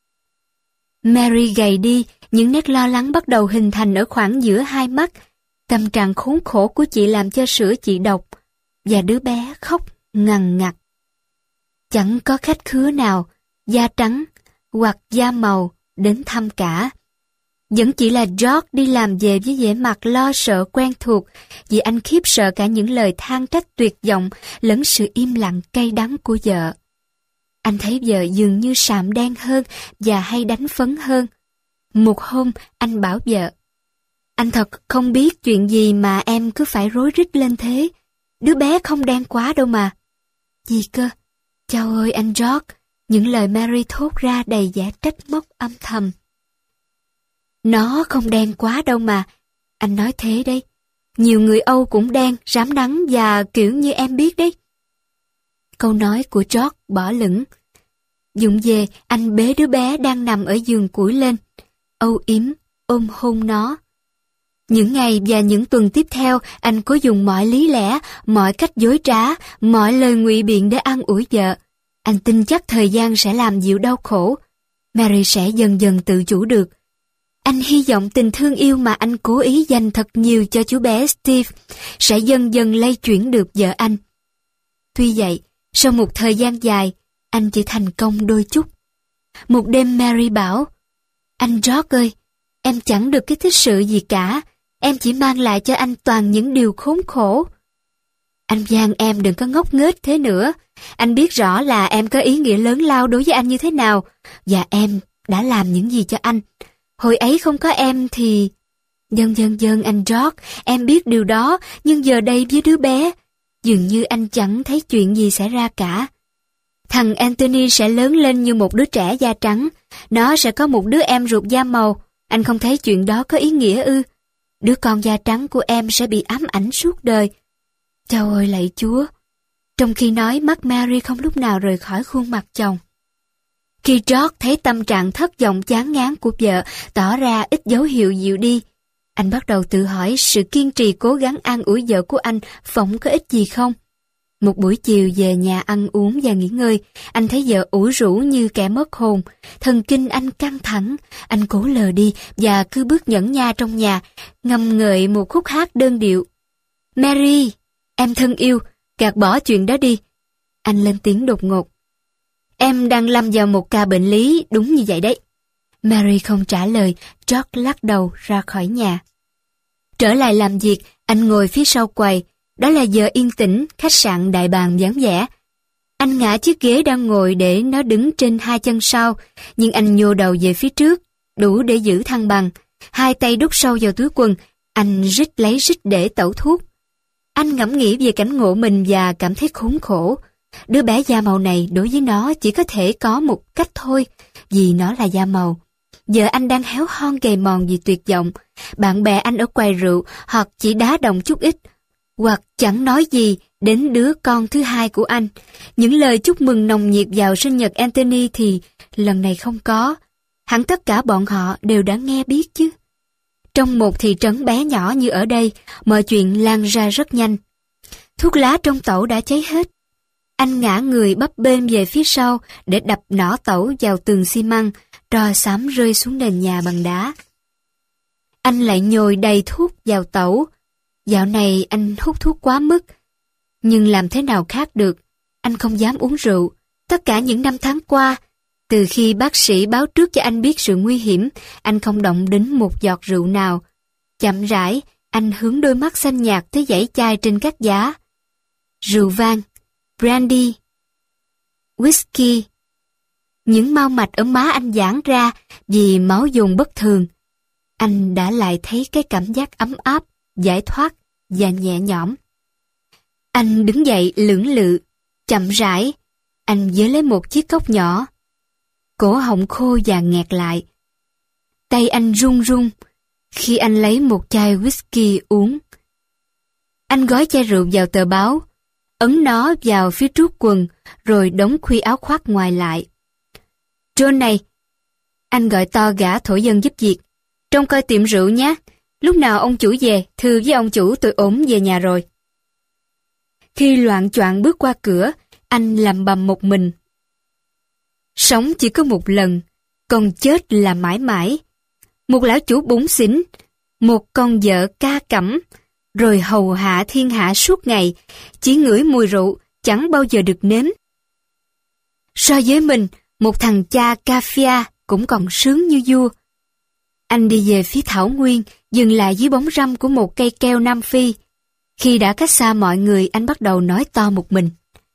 Mary gầy đi, những nét lo lắng bắt đầu hình thành ở khoảng giữa hai mắt. Tâm trạng khốn khổ của chị làm cho sữa chị độc, và đứa bé khóc ngằn ngặt. Chẳng có khách khứa nào, da trắng hoặc da màu, đến thăm cả. Vẫn chỉ là George đi làm về với vẻ mặt lo sợ quen thuộc, vì anh khiếp sợ cả những lời than trách tuyệt vọng lẫn sự im lặng cay đắng của vợ. Anh thấy vợ dường như sạm đen hơn và hay đánh phấn hơn. Một hôm, anh bảo vợ, anh thật không biết chuyện gì mà em cứ phải rối rít lên thế. Đứa bé không đen quá đâu mà. Gì cơ? Chao ơi anh George, những lời Mary thốt ra đầy vẻ trách móc âm thầm. Nó không đen quá đâu mà. Anh nói thế đấy. Nhiều người Âu cũng đen, rám nắng và kiểu như em biết đấy. Câu nói của George bỏ lửng. Dũng về, anh bế đứa bé đang nằm ở giường củi lên, âu yếm, ôm hôn nó. Những ngày và những tuần tiếp theo, anh cố dùng mọi lý lẽ, mọi cách dối trá, mọi lời ngụy biện để an ủi vợ. Anh tin chắc thời gian sẽ làm dịu đau khổ. Mary sẽ dần dần tự chủ được. Anh hy vọng tình thương yêu mà anh cố ý dành thật nhiều cho chú bé Steve sẽ dần dần lay chuyển được vợ anh. Tuy vậy, sau một thời gian dài, anh chỉ thành công đôi chút. Một đêm Mary bảo, anh George ơi, em chẳng được cái thích sự gì cả, em chỉ mang lại cho anh toàn những điều khốn khổ. Anh van em đừng có ngốc nghếch thế nữa, anh biết rõ là em có ý nghĩa lớn lao đối với anh như thế nào, và em đã làm những gì cho anh. Hồi ấy không có em thì... Dần dần dần anh George, em biết điều đó, nhưng giờ đây với đứa bé, dường như anh chẳng thấy chuyện gì xảy ra cả. Thằng Anthony sẽ lớn lên như một đứa trẻ da trắng, nó sẽ có một đứa em ruột da màu, anh không thấy chuyện đó có ý nghĩa ư? Đứa con da trắng của em sẽ bị ám ảnh suốt đời. Trời ơi lạy Chúa! Trong khi nói, mắt Mary không lúc nào rời khỏi khuôn mặt chồng. Khi George thấy tâm trạng thất vọng chán ngán của vợ tỏ ra ít dấu hiệu dịu đi, anh bắt đầu tự hỏi sự kiên trì cố gắng an ủi vợ của anh phỏng có ích gì không. Một buổi chiều về nhà ăn uống và nghỉ ngơi, anh thấy vợ ủ rũ như kẻ mất hồn. Thần kinh anh căng thẳng, anh cố lờ đi và cứ bước nhẫn nha trong nhà, ngâm ngợi một khúc hát đơn điệu. Mary, em thân yêu, gạt bỏ chuyện đó đi. Anh lên tiếng đột ngột. Em đang lâm vào một ca bệnh lý, đúng như vậy đấy. Mary không trả lời, George lắc đầu ra khỏi nhà. Trở lại làm việc, anh ngồi phía sau quầy. Đó là giờ yên tĩnh, khách sạn đại bàng vắng vẻ. Anh ngã chiếc ghế đang ngồi để nó đứng trên hai chân sau, nhưng anh nhô đầu về phía trước, đủ để giữ thăng bằng. Hai tay đút sâu vào túi quần, anh rít lấy rít để tẩu thuốc. Anh ngẫm nghĩ về cảnh ngộ mình và cảm thấy khốn khổ. Đứa bé da màu này đối với nó chỉ có thể có một cách thôi, vì nó là da màu. Giờ anh đang héo hon gầy mòn vì tuyệt vọng. Bạn bè anh ở quầy rượu hoặc chỉ đá đồng chút ít, hoặc chẳng nói gì đến đứa con thứ hai của anh. Những lời chúc mừng nồng nhiệt vào sinh nhật Anthony thì lần này không có. Hẳn tất cả bọn họ đều đã nghe biết chứ. Trong một thị trấn bé nhỏ như ở đây, mọi chuyện lan ra rất nhanh. Thuốc lá trong tẩu đã cháy hết. Anh ngã người bấp bênh về phía sau để đập nỏ tẩu vào tường xi măng, tro xám rơi xuống nền nhà bằng đá. Anh lại nhồi đầy thuốc vào tẩu. Dạo này anh hút thuốc quá mức. Nhưng làm thế nào khác được, anh không dám uống rượu. Tất cả những năm tháng qua, từ khi bác sĩ báo trước cho anh biết sự nguy hiểm, anh không động đến một giọt rượu nào. Chậm rãi, anh hướng đôi mắt xanh nhạt tới dãy chai trên các giá. Rượu vang, brandy, whisky. Những mau mạch ở má anh giãn ra vì máu dồn bất thường. Anh đã lại thấy cái cảm giác ấm áp, giải thoát và nhẹ nhõm. Anh đứng dậy lưỡng lự, chậm rãi. Anh giơ lấy một chiếc cốc nhỏ. Cổ họng khô và nghẹt lại. Tay anh run run khi anh lấy một chai whisky uống. Anh gói chai rượu vào tờ báo, ấn nó vào phía trước quần, rồi đóng khuy áo khoác ngoài lại. John này, anh gọi to gã thổ dân giúp việc, trông coi tiệm rượu nhé. Lúc nào ông chủ về, thưa với ông chủ tôi ổn về nhà rồi. Khi loạng choạng bước qua cửa, anh lầm bầm một mình. Sống chỉ có một lần, còn chết là mãi mãi. Một lão chủ bủn xỉn, một con vợ ca cẩm, rồi hầu hạ thiên hạ suốt ngày, chỉ ngửi mùi rượu, chẳng bao giờ được nếm. So với mình, một thằng cha Cafia cũng còn sướng như vua. Anh đi về phía thảo nguyên, dừng lại dưới bóng râm của một cây keo Nam Phi. Khi đã cách xa mọi người, anh bắt đầu nói to một mình.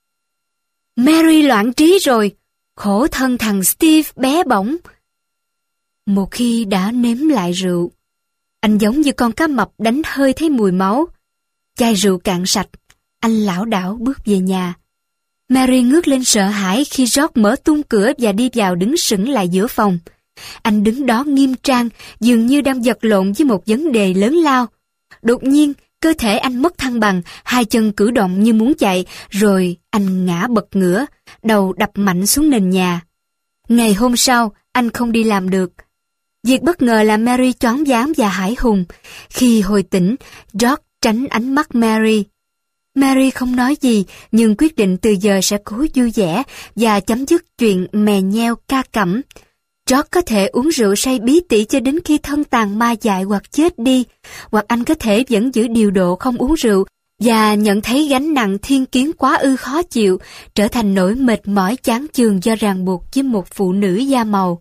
Mary loạn trí rồi, khổ thân thằng Steve bé bỏng. Một khi đã nếm lại rượu, anh giống như con cá mập đánh hơi thấy mùi máu. Chai rượu cạn sạch, anh lảo đảo bước về nhà. Mary ngước lên sợ hãi khi George mở tung cửa và đi vào đứng sững lại giữa phòng. Anh đứng đó nghiêm trang, dường như đang vật lộn với một vấn đề lớn lao. Đột nhiên, cơ thể anh mất thăng bằng, hai chân cử động như muốn chạy, rồi anh ngã bật ngửa, đầu đập mạnh xuống nền nhà. Ngày hôm sau, anh không đi làm được. Việc bất ngờ làm Mary choáng váng và hãi hùng. Khi hồi tỉnh, George tránh ánh mắt Mary. Mary không nói gì, nhưng quyết định từ giờ sẽ cố vui vẻ và chấm dứt chuyện mè nheo ca cẩm. George có thể uống rượu say bí tỉ cho đến khi thân tàn ma dại hoặc chết đi, hoặc anh có thể vẫn giữ điều độ không uống rượu và nhận thấy gánh nặng thiên kiến quá ư khó chịu, trở thành nỗi mệt mỏi chán chường do ràng buộc với một phụ nữ da màu.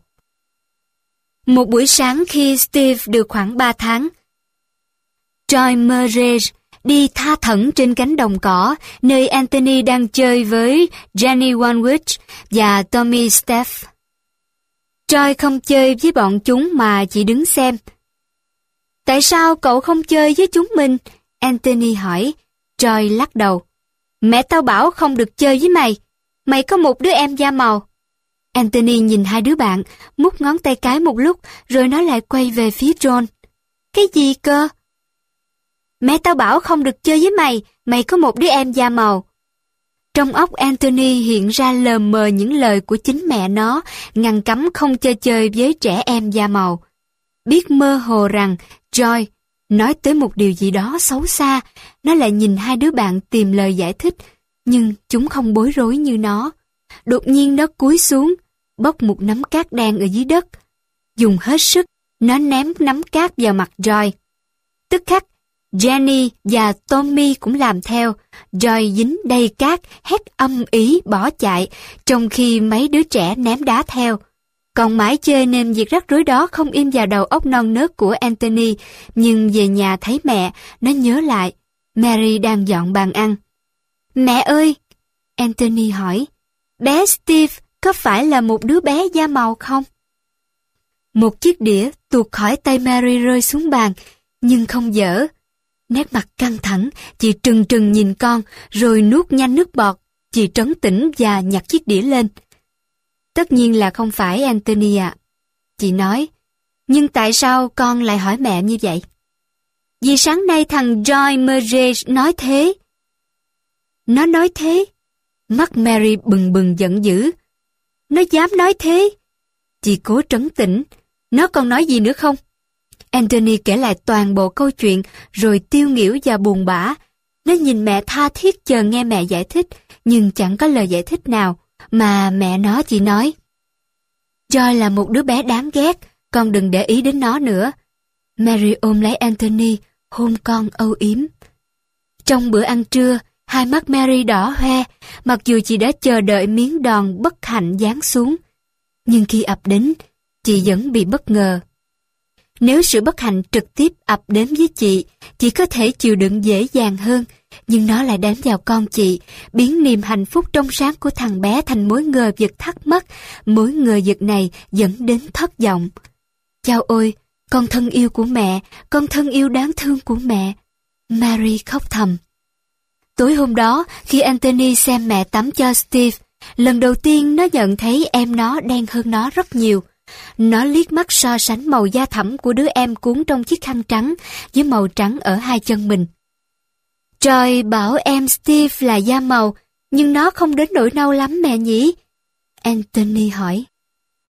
Một buổi sáng khi Steve được khoảng ba tháng, Joy Murray đi tha thẩn trên cánh đồng cỏ, nơi Anthony đang chơi với Jenny Wanwich và Tommy Steff. Joy không chơi với bọn chúng mà chỉ đứng xem. Tại sao cậu không chơi với chúng mình? Anthony hỏi. Joy lắc đầu. Mẹ tao bảo không được chơi với mày. Mày có một đứa em da màu. Anthony nhìn hai đứa bạn, mút ngón tay cái một lúc, rồi nó lại quay về phía John. Cái gì cơ? Mẹ tao bảo không được chơi với mày, mày có một đứa em da màu. Trong óc Anthony hiện ra lờ mờ những lời của chính mẹ nó, ngăn cấm không chơi chơi với trẻ em da màu. Biết mơ hồ rằng Joy nói tới một điều gì đó xấu xa, nó lại nhìn hai đứa bạn tìm lời giải thích, nhưng chúng không bối rối như nó. Đột nhiên nó cúi xuống, bốc một nắm cát đen ở dưới đất. Dùng hết sức, nó ném nắm cát vào mặt Joy. Tức khắc, Jenny và Tommy cũng làm theo. Joy dính đầy cát, hét âm ý bỏ chạy, trong khi mấy đứa trẻ ném đá theo. Còn mãi chơi nên việc rắc rối đó không im vào đầu óc non nớt của Anthony, nhưng về nhà thấy mẹ, nó nhớ lại. Mary đang dọn bàn ăn. Mẹ ơi! Anthony hỏi. Bé Steve có phải là một đứa bé da màu không? Một chiếc đĩa tuột khỏi tay Mary rơi xuống bàn, nhưng không dở. Nét mặt căng thẳng, chị trừng trừng nhìn con, rồi nuốt nhanh nước bọt. Chị trấn tĩnh và nhặt chiếc đĩa lên. Tất nhiên là không phải Anthony ạ. Chị nói, nhưng tại sao con lại hỏi mẹ như vậy? Vì sáng nay thằng Joy Murray nói thế. Nó nói thế? Mắt Mary bừng bừng giận dữ. Nó dám nói thế? Chị cố trấn tĩnh. Nó còn nói gì nữa không? Anthony kể lại toàn bộ câu chuyện rồi tiêu nghỉu và buồn bã. Nó nhìn mẹ tha thiết chờ nghe mẹ giải thích, nhưng chẳng có lời giải thích nào, mà mẹ nó chỉ nói: Joy là một đứa bé đáng ghét, con đừng để ý đến nó nữa. Mary ôm lấy Anthony, hôn con âu yếm. Trong bữa ăn trưa, hai mắt Mary đỏ hoe, mặc dù chị đã chờ đợi miếng đòn bất hạnh giáng xuống. Nhưng khi ập đến, chị vẫn bị bất ngờ. Nếu sự bất hạnh trực tiếp ập đến với chị, chị có thể chịu đựng dễ dàng hơn, nhưng nó lại đánh vào con chị, biến niềm hạnh phúc trong sáng của thằng bé thành mối ngờ vực thắc mắc. Mối ngờ vực này dẫn đến thất vọng. Chao ôi, con thân yêu của mẹ, con thân yêu đáng thương của mẹ. Mary khóc thầm. Tối hôm đó, khi Anthony xem mẹ tắm cho Steve, lần đầu tiên nó nhận thấy em nó đen hơn nó rất nhiều. Nó liếc mắt so sánh màu da thẫm của đứa em cuốn trong chiếc khăn trắng với màu trắng ở hai chân mình. Joy bảo em Steve là da màu, nhưng nó không đến nỗi nâu lắm mẹ nhỉ? Anthony hỏi.